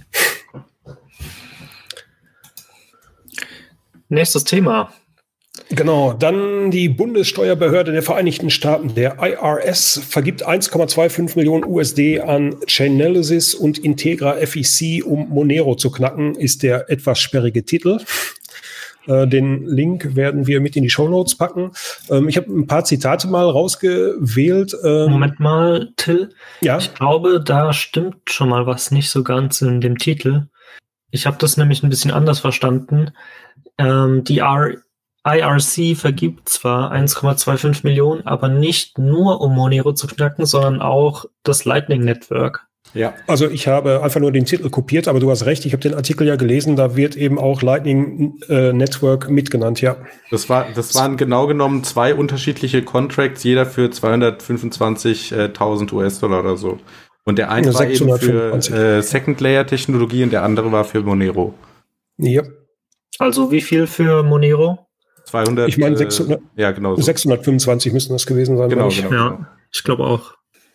Nächstes Thema. Genau, dann die Bundessteuerbehörde der Vereinigten Staaten, der I R S, vergibt eins Komma fünfundzwanzig Millionen U S D an Chainalysis und Integra F E C, um Monero zu knacken, ist der etwas sperrige Titel. Äh, den Link werden wir mit in die Shownotes packen. Ähm, ich habe ein paar Zitate mal rausgewählt. Ähm, Moment mal, Till. Ja? Ich glaube, da stimmt schon mal was nicht so ganz in dem Titel. Ich habe das nämlich ein bisschen anders verstanden. Ähm, die R I R C vergibt zwar eins Komma fünfundzwanzig Millionen, aber nicht nur um Monero zu knacken, sondern auch das Lightning Network. Ja, also ich habe einfach nur den Titel kopiert, aber du hast recht, ich habe den Artikel ja gelesen, da wird eben auch Lightning äh, Network mitgenannt, ja. Das war, das waren genau genommen zwei unterschiedliche Contracts, jeder für zweihundertfünfundzwanzigtausend U S-Dollar oder so. Und der eine ja, war eben für äh, Second-Layer-Technologie und der andere war für Monero. Ja. Also wie viel für Monero? zweihundert, ich meine, sechshundert, äh, ja, genau so. sechshundertfünfundzwanzig müssen das gewesen sein. Genau, ich. genau, ja, genau. Ich glaube auch.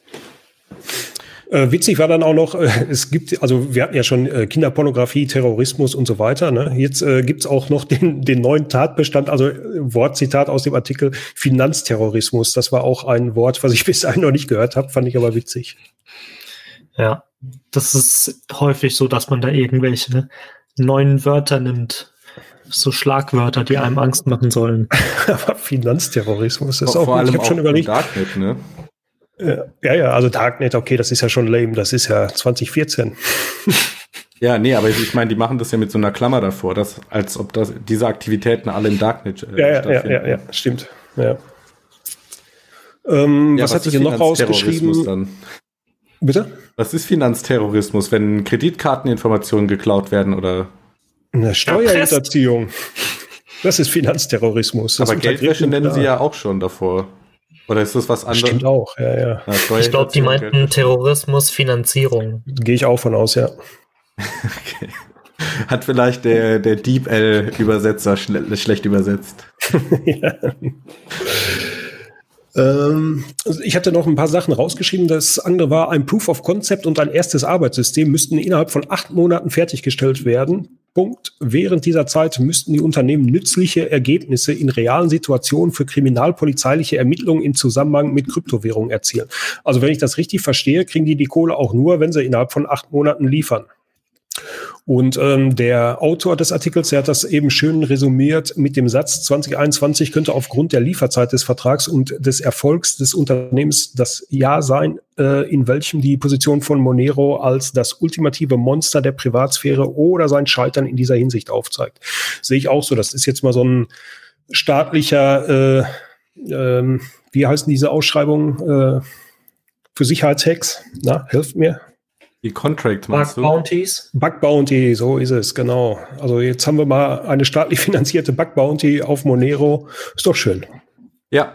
Äh, witzig war dann auch noch, äh, es gibt, also wir hatten ja schon äh, Kinderpornografie, Terrorismus und so weiter. Ne? Jetzt äh, gibt's auch noch den, den neuen Tatbestand, also äh, Wortzitat aus dem Artikel Finanzterrorismus. Das war auch ein Wort, was ich bis dahin noch nicht gehört habe, fand ich aber witzig. Ja, das ist häufig so, dass man da irgendwelche neuen Wörter nimmt. So Schlagwörter, die einem Angst machen sollen. Aber Finanzterrorismus ist auch, auch vor allem ich habe schon überlegt. Darknet, ne? Ja, ja, also Darknet, okay, das ist ja schon lame, das ist ja zwanzig vierzehn. Ja, nee, aber ich meine, die machen das ja mit so einer Klammer davor, dass, als ob das, diese Aktivitäten alle im Darknet äh, ja, ja, stattfinden. Ja, ja, ja, stimmt. Ja. Ähm, ja, was, was hat sich hier noch rausgeschrieben? Dann? Bitte? Was ist Finanzterrorismus, wenn Kreditkarteninformationen geklaut werden oder? Eine Steuerhinterziehung. Das ist Finanzterrorismus. Das aber Geldwäsche nennen da. Sie ja auch schon davor. Oder ist das was anderes? Stimmt auch, ja, ja. ja ich glaube, die meinten Terrorismus, Finanzierung. Gehe ich auch von aus, ja. Okay. Hat vielleicht der, der DeepL-Übersetzer schle- schlecht übersetzt. ja. ähm, also ich hatte noch ein paar Sachen rausgeschrieben. Das andere war, ein Proof of Concept und ein erstes Arbeitssystem müssten innerhalb von acht Monaten fertiggestellt werden. Punkt. Während dieser Zeit müssten die Unternehmen nützliche Ergebnisse in realen Situationen für kriminalpolizeiliche Ermittlungen im Zusammenhang mit Kryptowährungen erzielen. Also wenn ich das richtig verstehe, kriegen die die Kohle auch nur, wenn sie innerhalb von acht Monaten liefern. Und ähm, der Autor des Artikels, der hat das eben schön resümiert mit dem Satz, zwanzig einundzwanzig könnte aufgrund der Lieferzeit des Vertrags und des Erfolgs des Unternehmens das Jahr sein, äh, in welchem die Position von Monero als das ultimative Monster der Privatsphäre oder sein Scheitern in dieser Hinsicht aufzeigt. Sehe ich auch so. Das ist jetzt mal so ein staatlicher, äh, äh, wie heißen diese Ausschreibungen äh, für Sicherheitshacks? Na, helft mir. Die Contract meinst du? Bug Bounties? Bug Bounty, so ist es, genau. Also jetzt haben wir mal eine staatlich finanzierte Bug Bounty auf Monero. Ist doch schön. Ja.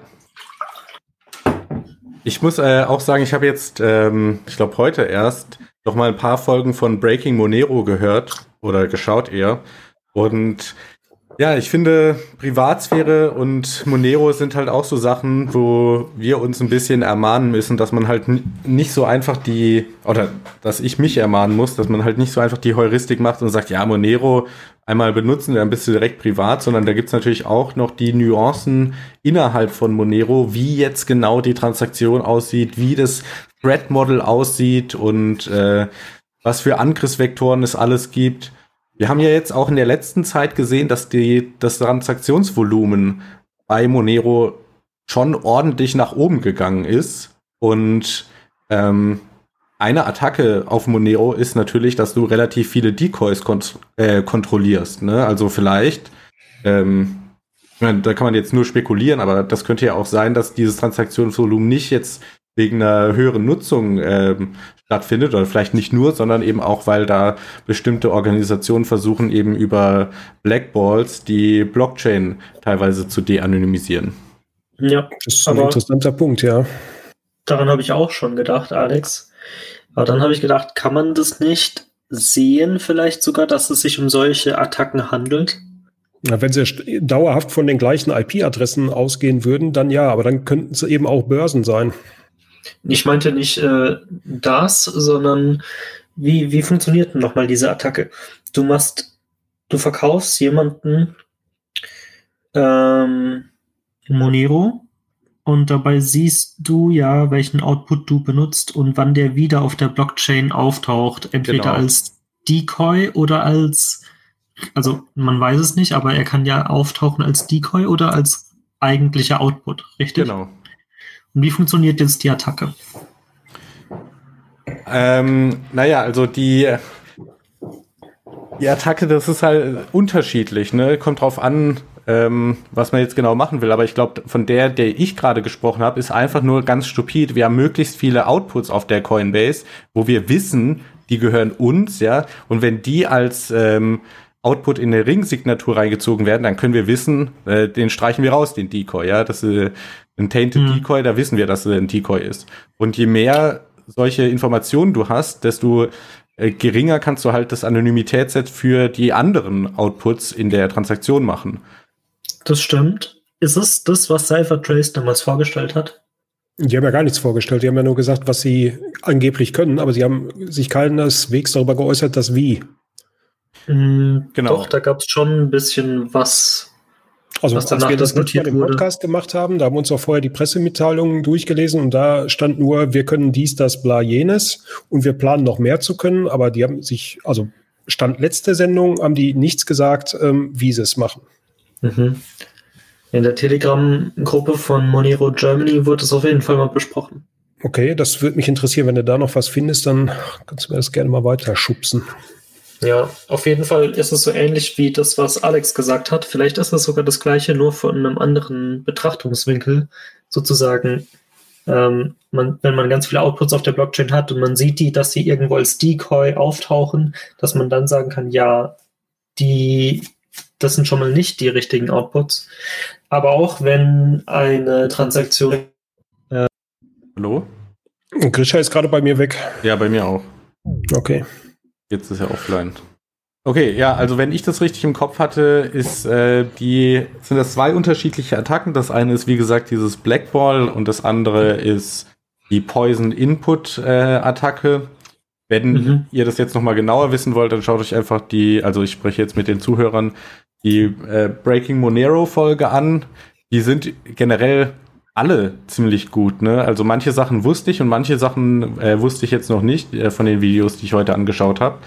Ich muss äh, auch sagen, ich habe jetzt, ähm, ich glaube heute erst, noch mal ein paar Folgen von Breaking Monero gehört oder geschaut eher. Und ja, ich finde, Privatsphäre und Monero sind halt auch so Sachen, wo wir uns ein bisschen ermahnen müssen, dass man halt n- nicht so einfach die, oder dass ich mich ermahnen muss, dass man halt nicht so einfach die Heuristik macht und sagt, ja, Monero einmal benutzen, dann bist du direkt privat, sondern da gibt's natürlich auch noch die Nuancen innerhalb von Monero, wie jetzt genau die Transaktion aussieht, wie das Thread-Model aussieht und äh, was für Angriffsvektoren es alles gibt. Wir haben ja jetzt auch in der letzten Zeit gesehen, dass die, das Transaktionsvolumen bei Monero schon ordentlich nach oben gegangen ist. Und ähm, eine Attacke auf Monero ist natürlich, dass du relativ viele Decoys kont- äh, kontrollierst. Ne? Also vielleicht, ähm, ich meine, da kann man jetzt nur spekulieren, aber das könnte ja auch sein, dass dieses Transaktionsvolumen nicht jetzt wegen einer höheren Nutzung ähm, stattfindet, oder vielleicht nicht nur, sondern eben auch, weil da bestimmte Organisationen versuchen, eben über Blackballs die Blockchain teilweise zu de-anonymisieren. Ja, das ist ein interessanter Punkt, ja. Daran habe ich auch schon gedacht, Alex. Aber dann habe ich gedacht, kann man das nicht sehen, vielleicht sogar, dass es sich um solche Attacken handelt? Ja, wenn sie dauerhaft von den gleichen I P-Adressen ausgehen würden, dann ja, aber dann könnten es eben auch Börsen sein. Ich meinte nicht äh, das, sondern wie, wie funktioniert denn nochmal diese Attacke? Du machst, du verkaufst jemanden ähm, Monero und dabei siehst du ja, welchen Output du benutzt und wann der wieder auf der Blockchain auftaucht. Entweder genau. als Decoy oder als, also man weiß es nicht, aber er kann ja auftauchen als Decoy oder als eigentlicher Output, richtig? Genau. Und wie funktioniert jetzt die Attacke? Ähm, naja, also die, die Attacke, das ist halt unterschiedlich, ne? Kommt drauf an, ähm, was man jetzt genau machen will. Aber ich glaube, von der, der ich gerade gesprochen habe, ist einfach nur ganz stupid. Wir haben möglichst viele Outputs auf der Coinbase, wo wir wissen, die gehören uns, ja. Und wenn die als ähm, Output in eine Ring-Signatur reingezogen werden, dann können wir wissen, äh, den streichen wir raus, den Decoy, ja. Das ist ein Tainted hm. Decoy, da wissen wir, dass es ein Decoy ist. Und je mehr solche Informationen du hast, desto äh, geringer kannst du halt das Anonymitätsset für die anderen Outputs in der Transaktion machen. Das stimmt. Ist es das, was CipherTrace damals vorgestellt hat? Die haben ja gar nichts vorgestellt. Die haben ja nur gesagt, was sie angeblich können, aber sie haben sich keineswegs darüber geäußert, dass wie. Mhm, genau. Doch, da gab es schon ein bisschen was. Also was als wir das letzte Mal im Podcast gemacht haben, da haben wir uns auch vorher die Pressemitteilungen durchgelesen und da stand nur, wir können dies, das, bla, jenes und wir planen noch mehr zu können, aber die haben sich, also Stand letzte Sendung, haben die nichts gesagt, ähm, wie sie es machen. Mhm. In der Telegram-Gruppe von Monero Germany wurde es auf jeden Fall mal besprochen. Okay, das würde mich interessieren, wenn du da noch was findest, dann kannst du mir das gerne mal weiter schubsen. Ja, auf jeden Fall ist es so ähnlich wie das, was Alex gesagt hat. Vielleicht ist es sogar das Gleiche, nur von einem anderen Betrachtungswinkel. Sozusagen, ähm, man, wenn man ganz viele Outputs auf der Blockchain hat und man sieht die, dass sie irgendwo als Decoy auftauchen, dass man dann sagen kann, ja, die, das sind schon mal nicht die richtigen Outputs. Aber auch wenn eine Transaktion... Äh, Hallo? Grisha ist gerade bei mir weg. Ja, bei mir auch. Okay. Jetzt ist er offline. Okay, ja, also wenn ich das richtig im Kopf hatte, ist äh, die sind das zwei unterschiedliche Attacken. Das eine ist, wie gesagt, dieses Blackball und das andere ist die Poison Input äh, Attacke. Wenn mhm. ihr das jetzt nochmal genauer wissen wollt, dann schaut euch einfach die, also ich spreche jetzt mit den Zuhörern, die äh, Breaking Monero Folge an. Die sind generell alle ziemlich gut, ne? Also manche Sachen wusste ich und manche Sachen äh, wusste ich jetzt noch nicht äh, von den Videos, die ich heute angeschaut habe.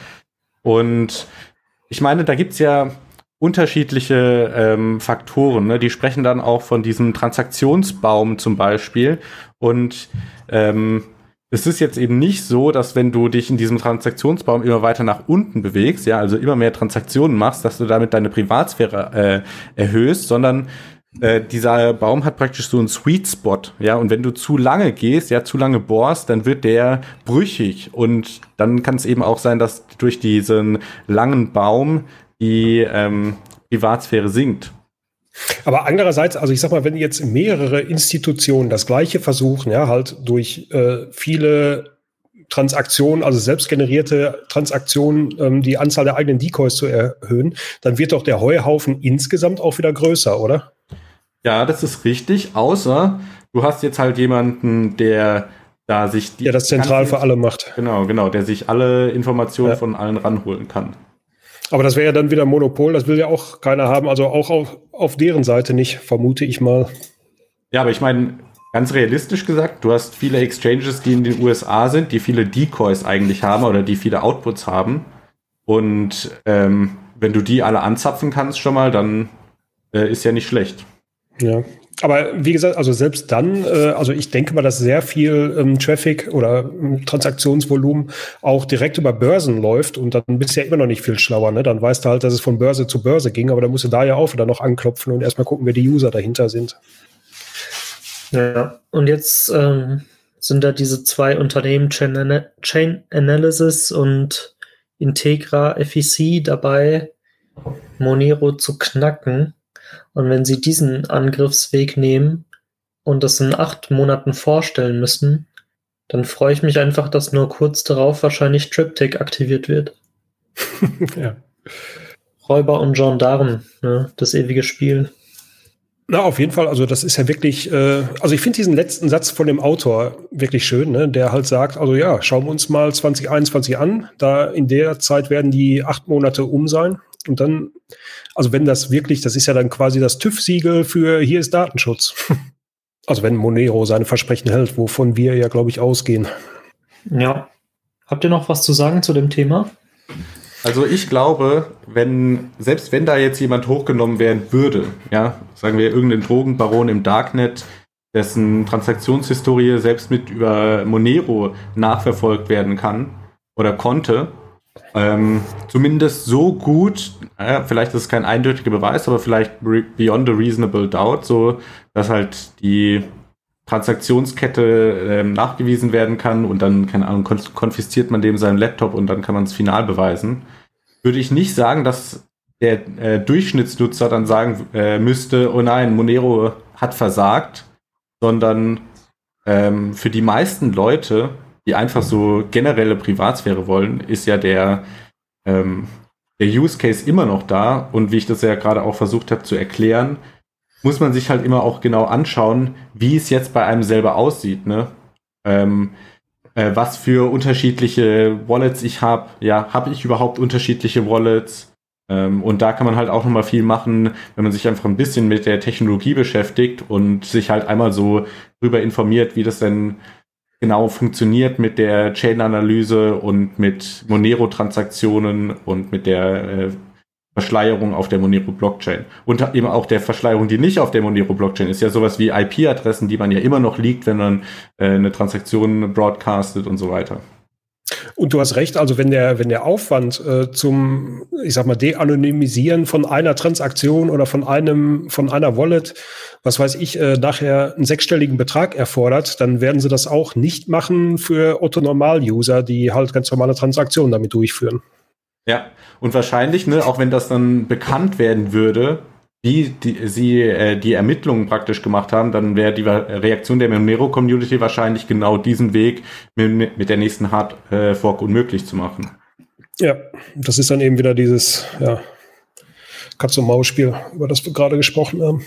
Und ich meine, da gibt's ja unterschiedliche ähm, Faktoren, ne? Die sprechen dann auch von diesem Transaktionsbaum zum Beispiel. Und ähm, es ist jetzt eben nicht so, dass wenn du dich in diesem Transaktionsbaum immer weiter nach unten bewegst, ja, also immer mehr Transaktionen machst, dass du damit deine Privatsphäre äh, erhöhst, sondern Äh, dieser Baum hat praktisch so einen Sweet Spot, ja, und wenn du zu lange gehst, ja, zu lange bohrst, dann wird der brüchig und dann kann es eben auch sein, dass durch diesen langen Baum die ähm, Privatsphäre sinkt. Aber andererseits, also ich sag mal, wenn jetzt mehrere Institutionen das Gleiche versuchen, ja, halt durch äh, viele Transaktionen, also selbstgenerierte Transaktionen, ähm, die Anzahl der eigenen Decoys zu erhöhen, dann wird doch der Heuhaufen insgesamt auch wieder größer, oder? Ja, das ist richtig, außer du hast jetzt halt jemanden, der da sich die... Der das zentral für alle macht. Genau, genau, der sich alle Informationen ja. von allen ranholen kann. Aber das wäre ja dann wieder Monopol, das will ja auch keiner haben, also auch auf, auf deren Seite nicht, vermute ich mal. Ja, aber ich meine, ganz realistisch gesagt, du hast viele Exchanges, die in den U S A sind, die viele Decoys eigentlich haben oder die viele Outputs haben. Und ähm, wenn du die alle anzapfen kannst schon mal, dann äh, ist ja nicht schlecht. Ja, aber wie gesagt, also selbst dann, äh, also ich denke mal, dass sehr viel ähm, Traffic oder ähm, Transaktionsvolumen auch direkt über Börsen läuft und dann bist du ja immer noch nicht viel schlauer, ne? Dann weißt du halt, dass es von Börse zu Börse ging, aber dann musst du da ja auch wieder noch anklopfen und erstmal gucken, wer die User dahinter sind. Ja, und jetzt ähm, sind da diese zwei Unternehmen, Chain, Ana- Chain Analysis und Integra F E C, dabei, Monero zu knacken. Und wenn sie diesen Angriffsweg nehmen und das in acht Monaten vorstellen müssen, dann freue ich mich einfach, dass nur kurz darauf wahrscheinlich Triptych aktiviert wird. Ja. Räuber und Gendarm, ne? Das ewige Spiel. Na, auf jeden Fall, also das ist ja wirklich, äh, also ich finde diesen letzten Satz von dem Autor wirklich schön, ne? Der halt sagt, also ja, schauen wir uns mal zwanzig einundzwanzig an, da in der Zeit werden die acht Monate um sein und dann, also wenn das wirklich, das ist ja dann quasi das TÜV-Siegel für hier ist Datenschutz. Also wenn Monero seine Versprechen hält, wovon wir ja, glaube ich, ausgehen. Ja. Habt ihr noch was zu sagen zu dem Thema? Also ich glaube, wenn, selbst wenn da jetzt jemand hochgenommen werden würde, ja, sagen wir irgendein Drogenbaron im Darknet, dessen Transaktionshistorie selbst mit über Monero nachverfolgt werden kann oder konnte, ähm, zumindest so gut, äh, vielleicht ist es kein eindeutiger Beweis, aber vielleicht beyond a reasonable doubt, so, dass halt die Transaktionskette äh, nachgewiesen werden kann und dann, keine Ahnung, kon- konfisziert man dem seinen Laptop und dann kann man es final beweisen, würde ich nicht sagen, dass der äh, Durchschnittsnutzer dann sagen äh, müsste, oh nein, Monero hat versagt, sondern ähm, für die meisten Leute, die einfach so generelle Privatsphäre wollen, ist ja der, ähm, der Use Case immer noch da und wie ich das ja gerade auch versucht habe zu erklären, muss man sich halt immer auch genau anschauen, wie es jetzt bei einem selber aussieht, ne? Ähm, äh, was für unterschiedliche Wallets ich habe. Ja, habe ich überhaupt unterschiedliche Wallets? Ähm, und da kann man halt auch nochmal viel machen, wenn man sich einfach ein bisschen mit der Technologie beschäftigt und sich halt einmal so darüber informiert, wie das denn genau funktioniert mit der Chain-Analyse und mit Monero-Transaktionen und mit der äh, Verschleierung auf der Monero-Blockchain. Und eben auch der Verschleierung, die nicht auf der Monero-Blockchain ist. Ja sowas wie I P-Adressen, die man ja immer noch liegt, wenn man äh, eine Transaktion broadcastet und so weiter. Und du hast recht, also wenn der, wenn der Aufwand äh, zum, ich sag mal, De-Anonymisieren von einer Transaktion oder von einem, von einer Wallet, was weiß ich, äh, nachher einen sechsstelligen Betrag erfordert, dann werden sie das auch nicht machen für Otto-Normal-User, die halt ganz normale Transaktionen damit durchführen. Ja, und wahrscheinlich, ne, auch wenn das dann bekannt werden würde, wie die, sie äh, die Ermittlungen praktisch gemacht haben, dann wäre die Reaktion der Monero-Community wahrscheinlich genau diesen Weg mit, mit der nächsten Hard-Fork unmöglich zu machen. Ja, das ist dann eben wieder dieses ja, Katz-und-Maus-Spiel, über das wir gerade gesprochen haben.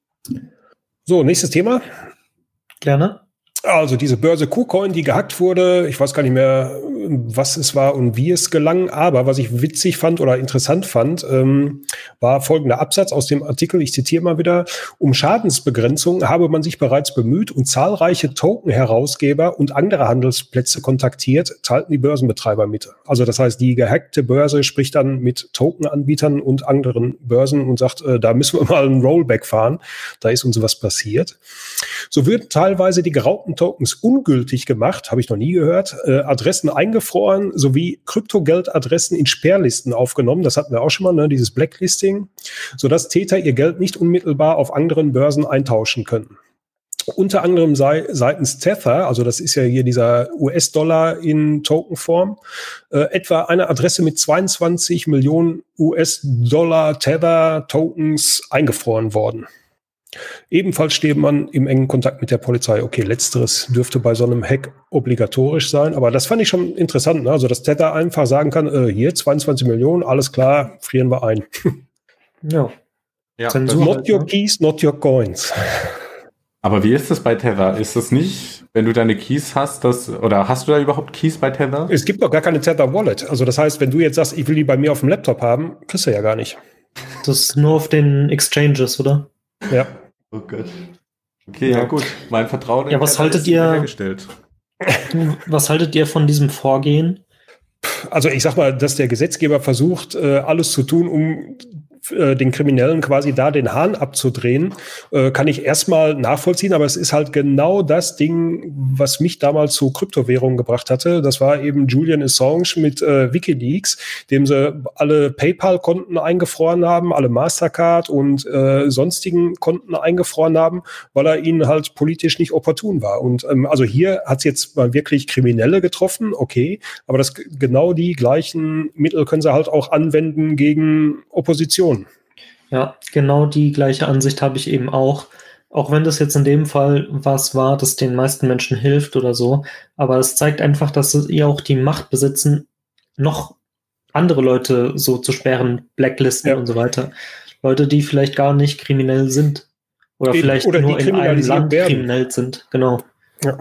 So, nächstes Thema. Gerne. Also diese Börse KuCoin, die gehackt wurde, ich weiß gar nicht mehr, was es war und wie es gelang, aber was ich witzig fand oder interessant fand, ähm, war folgender Absatz aus dem Artikel, ich zitiere mal wieder: Um Schadensbegrenzung habe man sich bereits bemüht und zahlreiche Token-Herausgeber und andere Handelsplätze kontaktiert, teilten die Börsenbetreiber mit. Also das heißt, die gehackte Börse spricht dann mit Token-Anbietern und anderen Börsen und sagt, äh, da müssen wir mal einen Rollback fahren, da ist uns was passiert. So würden teilweise die geraubten Tokens ungültig gemacht, habe ich noch nie gehört, äh, Adressen eingefroren sowie Kryptogeldadressen in Sperrlisten aufgenommen, das hatten wir auch schon mal, ne, dieses Blacklisting, sodass Täter ihr Geld nicht unmittelbar auf anderen Börsen eintauschen können. Unter anderem sei seitens Tether, also das ist ja hier dieser U S-Dollar in Tokenform, äh, etwa eine Adresse mit zweiundzwanzig Millionen U S-Dollar Tether-Tokens eingefroren worden. Ebenfalls steht man im engen Kontakt mit der Polizei. Okay, letzteres dürfte bei so einem Hack obligatorisch sein, aber das fand ich schon interessant, ne? Also dass Tether einfach sagen kann, äh, hier zweiundzwanzig Millionen, alles klar, frieren wir ein. Ja. Ja, Zensur Not halt, your ne? keys, not your coins. Aber wie ist das bei Tether? Ist das nicht, wenn du deine Keys hast, das, oder hast du da überhaupt Keys bei Tether? Es gibt doch gar keine Tether-Wallet. Also das heißt, wenn du jetzt sagst, ich will die bei mir auf dem Laptop haben, kriegst du ja gar nicht. Das ist nur auf den Exchanges, oder? Ja. Oh Gott. Okay, ja, ja gut. Mein Vertrauen in Ja, was Tether haltet ist ihr- hergestellt. Was haltet ihr von diesem Vorgehen? Also ich sag mal, dass der Gesetzgeber versucht, äh, alles zu tun, um äh, den Kriminellen quasi da den Hahn abzudrehen, äh, kann ich erstmal nachvollziehen, aber es ist halt genau das Ding, was mich damals zu Kryptowährungen gebracht hatte. Das war eben Julian Assange mit äh, WikiLeaks, dem sie alle PayPal-Konten eingefroren haben, alle Mastercard und äh, sonstigen Konten eingefroren haben, weil er ihnen halt politisch nicht opportun war. Und ähm, also hier hat es jetzt mal wirklich Kriminelle getroffen, okay, aber das genau die gleichen Mittel können sie halt auch anwenden gegen Opposition. Ja, genau die gleiche Ansicht habe ich eben auch. Auch wenn das jetzt in dem Fall was war, das den meisten Menschen hilft oder so. Aber es zeigt einfach, dass sie auch die Macht besitzen, noch andere Leute so zu sperren, blacklisten Ja. und so weiter. Leute, die vielleicht gar nicht kriminell sind. Oder Eben, vielleicht oder die nur in einem kriminalisiert Land werden. kriminell sind. Genau. Ja.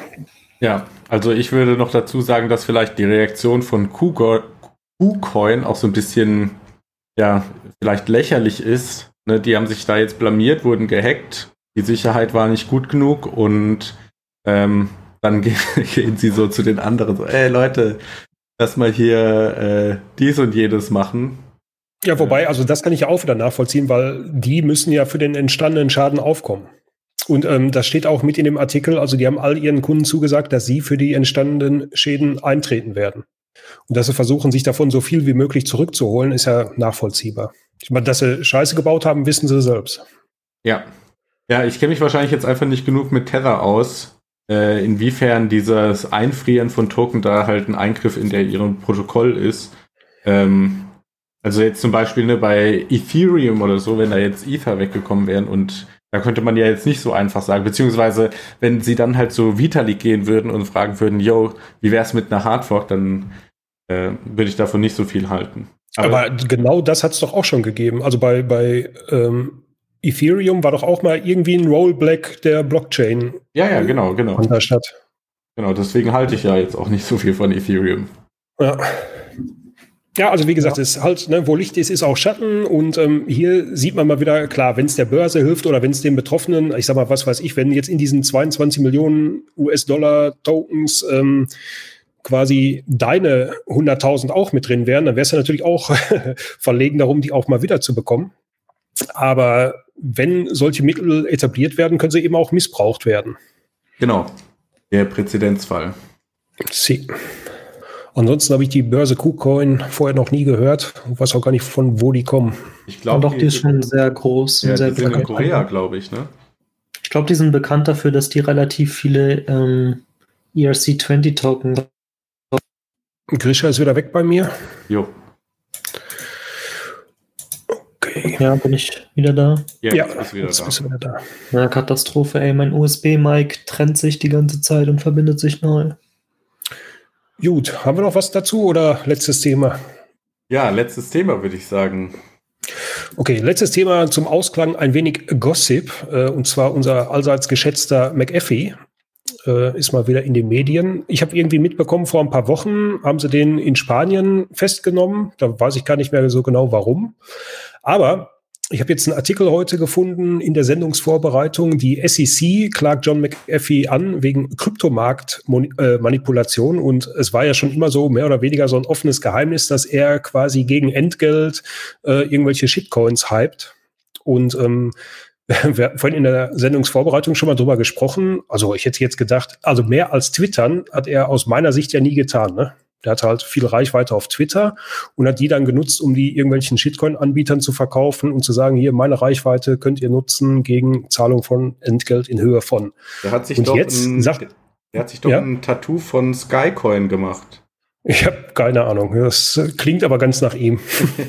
Ja, also ich würde noch dazu sagen, dass vielleicht die Reaktion von KuCo- KuCoin auch so ein bisschen, ja, vielleicht lächerlich ist. Ne, die haben sich da jetzt blamiert, wurden gehackt, die Sicherheit war nicht gut genug und ähm, dann ge- gehen sie so zu den anderen so, ey Leute, lass mal hier äh, dies und jedes machen. Ja, wobei, also das kann ich ja auch wieder nachvollziehen, weil die müssen ja für den entstandenen Schaden aufkommen. Und ähm, das steht auch mit in dem Artikel, also die haben all ihren Kunden zugesagt, dass sie für die entstandenen Schäden eintreten werden. Und dass sie versuchen, sich davon so viel wie möglich zurückzuholen, ist ja nachvollziehbar. Ich meine, dass sie Scheiße gebaut haben, wissen sie selbst. Ja. Ja, ich kenne mich wahrscheinlich jetzt einfach nicht genug mit Tether aus, äh, inwiefern dieses Einfrieren von Token da halt ein Eingriff in der ihrem Protokoll ist. Ähm, also jetzt zum Beispiel ne, bei Ethereum oder so, wenn da jetzt Ether weggekommen wären und da könnte man ja jetzt nicht so einfach sagen, beziehungsweise wenn sie dann halt so Vitalik gehen würden und fragen würden, yo, wie wär's mit einer Hardfork, dann äh, würde ich davon nicht so viel halten. Aber, Aber genau das hat es doch auch schon gegeben. Also bei, bei ähm, Ethereum war doch auch mal irgendwie ein Rollback der Blockchain. Ja, ja, genau, genau. An der Stadt. Genau, deswegen halte ich ja jetzt auch nicht so viel von Ethereum. Ja. Ja, also wie gesagt, es ist halt, ne, wo Licht ist, ist auch Schatten. Und ähm, hier sieht man mal wieder, klar, wenn es der Börse hilft oder wenn es den Betroffenen, ich sag mal, was weiß ich, wenn jetzt in diesen zweiundzwanzig Millionen U S-Dollar Tokens ähm, quasi deine hunderttausend auch mit drin wären, dann wäre es ja natürlich auch verlegen darum, die auch mal wieder zu bekommen. Aber wenn solche Mittel etabliert werden, können sie eben auch missbraucht werden. Genau, der Präzedenzfall. Sie. Ansonsten habe ich die Börse KuCoin vorher noch nie gehört und weiß auch gar nicht, von wo die kommen. Ich glaube, doch, die, die ist schon sehr groß. Ja, und sehr die sind in Korea, glaube ich, ne? Ich glaube, die sind bekannt dafür, dass die relativ viele ähm, E R C zwanzig Token. Grisha ist wieder weg bei mir. Jo. Okay. Ja, bin ich wieder da? Ja, Ja, ist wieder jetzt da. bist du wieder da. Ja, Katastrophe, ey. Mein U S B-Mic trennt sich die ganze Zeit und verbindet sich neu. Gut, haben wir noch was dazu oder letztes Thema? Ja, letztes Thema, würde ich sagen. Okay, letztes Thema zum Ausklang, ein wenig Gossip, äh, und zwar unser allseits geschätzter McAfee äh, ist mal wieder in den Medien. Ich habe irgendwie mitbekommen, vor ein paar Wochen haben sie den in Spanien festgenommen. Da weiß ich gar nicht mehr so genau, warum. Aber ich habe jetzt einen Artikel heute gefunden in der Sendungsvorbereitung. Die S E C klagt John McAfee an wegen Kryptomarktmanipulation. Und es war ja schon immer so mehr oder weniger so ein offenes Geheimnis, dass er quasi gegen Entgelt äh, irgendwelche Shitcoins hypt. Und ähm, wir hatten vorhin in der Sendungsvorbereitung schon mal drüber gesprochen. Also ich hätte jetzt gedacht, also mehr als Twittern hat er aus meiner Sicht ja nie getan, ne? Der hatte halt viel Reichweite auf Twitter und hat die dann genutzt, um die irgendwelchen Shitcoin-Anbietern zu verkaufen und zu sagen, hier, meine Reichweite könnt ihr nutzen gegen Zahlung von Entgelt in Höhe von. Der hat sich und doch, jetzt ein, sagt, der hat sich doch ja? ein Tattoo von Skycoin gemacht. Ich habe keine Ahnung. Das klingt aber ganz nach ihm.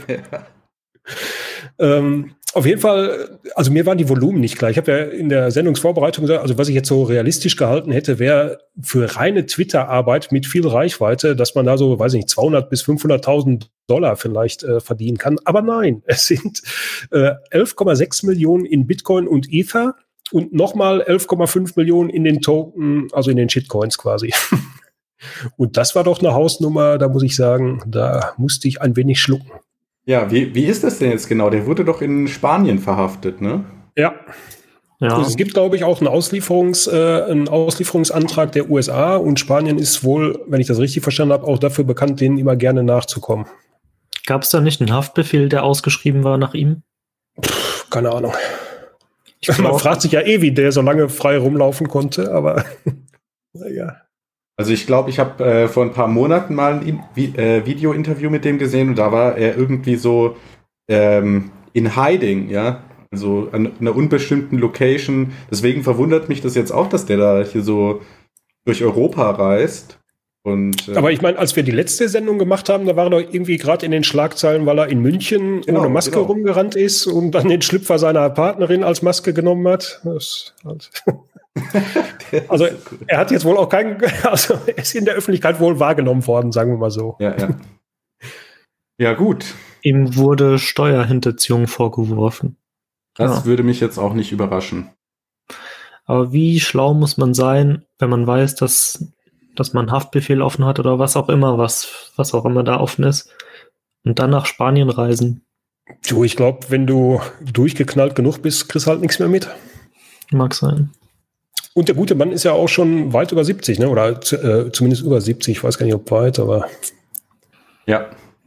ähm, auf jeden Fall, also mir waren die Volumen nicht klar. Ich habe ja in der Sendungsvorbereitung gesagt, also was ich jetzt so realistisch gehalten hätte, wäre für reine Twitter-Arbeit mit viel Reichweite, dass man da so, weiß ich nicht, zweihundert bis fünfhunderttausend Dollar vielleicht äh, verdienen kann. Aber nein, es sind äh, elf Komma sechs Millionen in Bitcoin und Ether und nochmal elf Komma fünf Millionen in den Token, also in den Shitcoins quasi. Und das war doch eine Hausnummer, da muss ich sagen, da musste ich ein wenig schlucken. Ja, wie, wie ist das denn jetzt genau? Der wurde doch in Spanien verhaftet, ne? Ja. Ja. Es gibt, glaube ich, auch einen, Auslieferungs, äh, einen Auslieferungsantrag der U S A und Spanien ist wohl, wenn ich das richtig verstanden habe, auch dafür bekannt, denen immer gerne nachzukommen. Gab es da nicht einen Haftbefehl, der ausgeschrieben war nach ihm? Pff, keine Ahnung. Ich Man glaub, fragt sich ja eh, wie der so lange frei rumlaufen konnte, aber naja. Also ich glaube, ich habe äh, vor ein paar Monaten mal ein I- Vi- äh, Video-Interview mit dem gesehen und da war er irgendwie so ähm, in hiding, ja, also an einer unbestimmten Location. Deswegen verwundert mich das jetzt auch, dass der da hier so durch Europa reist. Und, äh, Aber ich meine, als wir die letzte Sendung gemacht haben, da war er doch irgendwie gerade in den Schlagzeilen, weil er in München Genau, ohne Maske genau. rumgerannt ist und dann den Schlüpfer seiner Partnerin als Maske genommen hat. Das halt also er hat jetzt wohl auch keinen, also er ist in der Öffentlichkeit wohl wahrgenommen worden, sagen wir mal so. ja, ja. Ja, gut. ihm wurde Steuerhinterziehung vorgeworfen. Das Ja. würde mich jetzt auch nicht überraschen. Aber wie schlau muss man sein, wenn man weiß, dass, dass man einen Haftbefehl offen hat oder was auch immer, was, was auch immer da offen ist, und dann nach Spanien reisen? Du, ich glaube, wenn du durchgeknallt genug bist, kriegst du halt nichts mehr mit. Mag sein. Und der gute Mann ist ja auch schon weit über siebzig, ne? Oder zu, äh, zumindest über siebzig, ich weiß gar nicht, ob weit, aber Ja.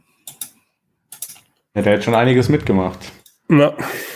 Ja, der hat schon einiges mitgemacht. na.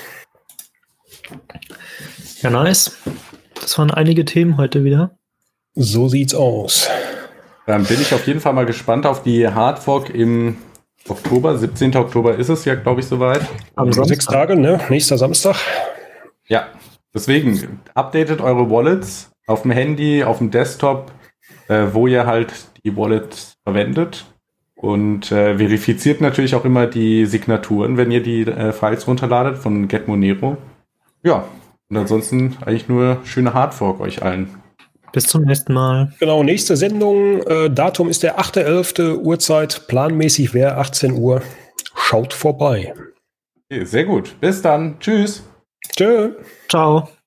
Ja, nice. Das waren einige Themen heute wieder. So sieht's aus. Dann bin ich auf jeden Fall mal gespannt auf die Hardfork im Oktober. siebzehnten Oktober ist es ja, glaube ich, soweit. Am Sechs Samstag. Tage, ne? Nächster Samstag. Ja, deswegen updatet eure Wallets auf dem Handy, auf dem Desktop, äh, wo ihr halt die Wallets verwendet. Und äh, verifiziert natürlich auch immer die Signaturen, wenn ihr die äh, Files runterladet von GetMonero. Ja, und ansonsten eigentlich nur schöne Hardfork euch allen. Bis zum nächsten Mal. Genau, nächste Sendung. Äh, Datum ist der achte elfte Uhrzeit. Planmäßig wäre achtzehn Uhr. Schaut vorbei. Okay, sehr gut. Bis dann. Tschüss. Tschö. Ciao.